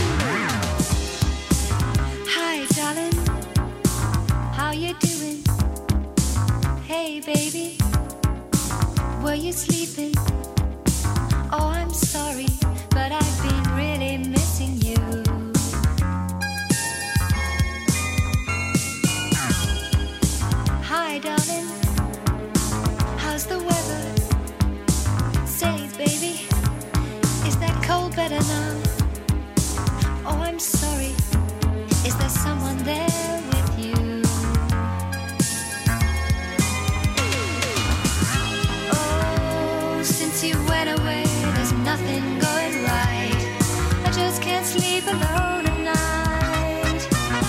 Hi, darling. How you doing? Hey, baby. Were you sleeping? Oh, I'm sorry, but I've been really missing you. Hi, darling. How's the weather? Say, baby, is that cold better now? Oh, I'm sorry. Is there someone there with you? Oh, since you went away, there's nothing going right. I just can't sleep alone at night.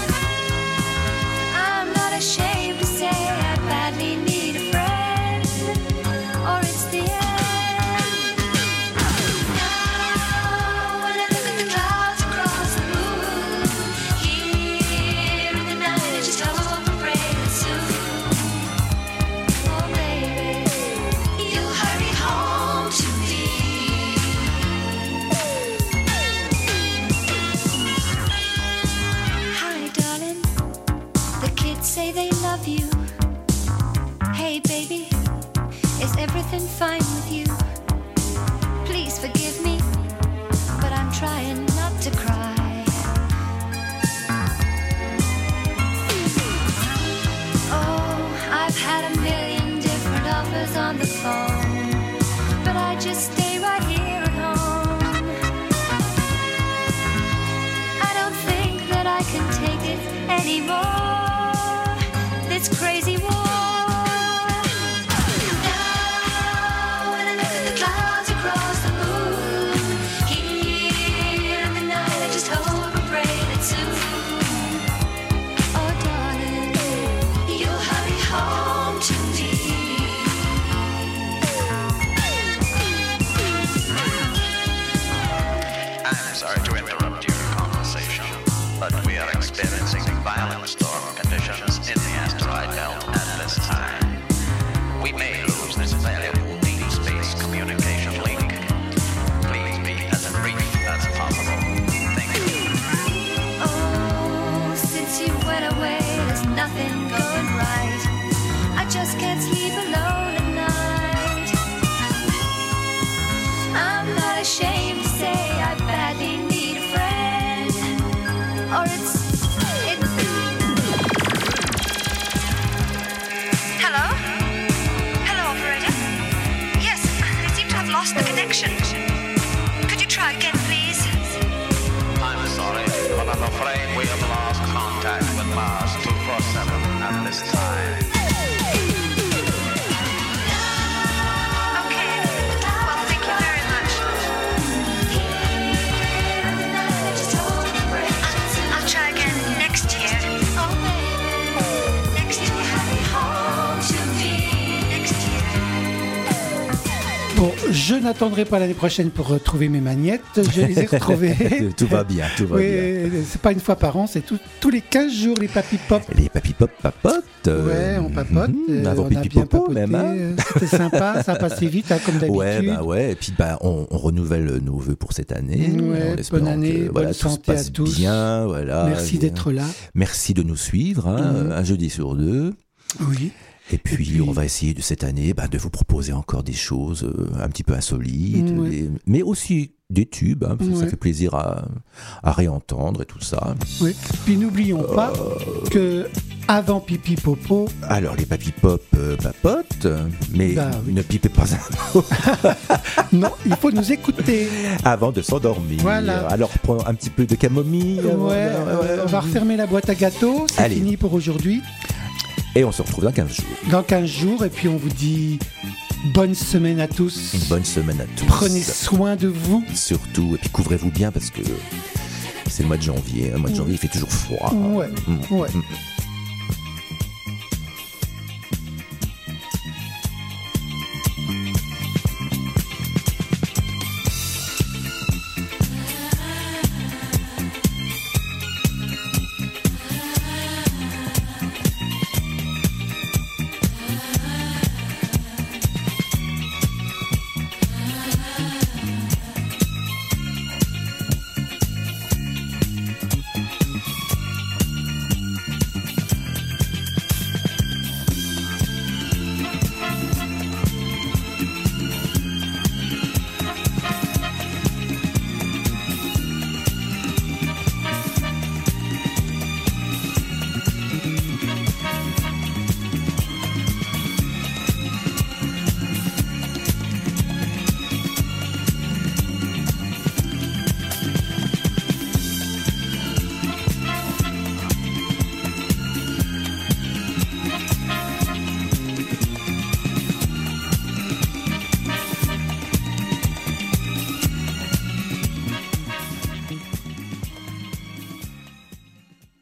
I'm not ashamed to say I badly need a friend, or it's the end. Now, when I look at the clouds across the moon, here in the night, I just hope and pray that soon, oh baby, you'll hurry home to me. Hi, darling. The kids say they love you. Hey, baby, is everything fine with you? Please forgive me, but I'm trying not to cry. Oh, I've had a million different offers on the phone, but I just stay right here at home. I don't think that I can take it anymore, this crazy war. Now, when I look at the clouds across the moon, here in the night, I just hope and pray that soon, oh darling, you'll hurry home to me. I'm sorry to interrupt your conversation, but we are experiencing violent storm conditions in the asteroid belt at this time. We may lose this valuable deep space communication link. Please be as brief as possible. Thank you. Oh, since you went away, there's nothing going right. I just can't sleep alone at night. I'm not ashamed to say I badly need a friend, or it's it's. Hello? Hello, operator. Yes, I seem to have lost the connection. Could you try again, please? I'm sorry, but I'm afraid we have lost contact with Mars two four seven at this time. Okay. Well, thank you very much. I'll try again next year. Oh, baby. Next year. Home to me. Next year. Bon, je n'attendrai pas l'année prochaine pour retrouver mes magnettes. Je les ai retrouvées. Tout va bien, tout va oui, bien. c'est pas une fois par an, c'est tout- tous les quinze jours les papy pop. Les papy pop papotent. Ouais, on papote. mhm, euh, avant on a pipi bien popo papoté. même. hein. euh, C'était sympa, ça a passé vite, hein, comme d'habitude. Ouais, bah ouais. Et puis bah on, on renouvelle nos vœux pour cette année. Ouais, en espérant bonne année, que, bonne voilà, tout se santé à passe tous. Bien, voilà. Merci bien. d'être là. Merci de nous suivre, hein, Mhm. un jeudi sur deux. Oui. Et puis, on va essayer de cette année bah, de vous proposer encore des choses euh, un petit peu insolites, Ouais. des- mais aussi des tubes, hein, parce que ça Ouais. fait plaisir à, à réentendre et tout ça. Oui. Puis n'oublions pas Euh. que avant pipi popo, Alors, les papy pop euh, papotent, mais Bah oui. ne pipez pas un mot non, il faut nous écouter. avant de s'endormir. Voilà. Alors, prends un petit peu de camomille. Ouais, avant de- euh, on va refermer la boîte à gâteaux. C'est Allez. fini pour aujourd'hui. Et on se retrouve dans quinze jours. Dans quinze jours, et puis on vous dit bonne semaine à tous. Une bonne semaine à tous. Prenez soin de vous. Surtout, et puis couvrez-vous bien parce que c'est le mois de janvier. Le mois de janvier, il fait toujours froid. Ouais, Mm. ouais. Mm.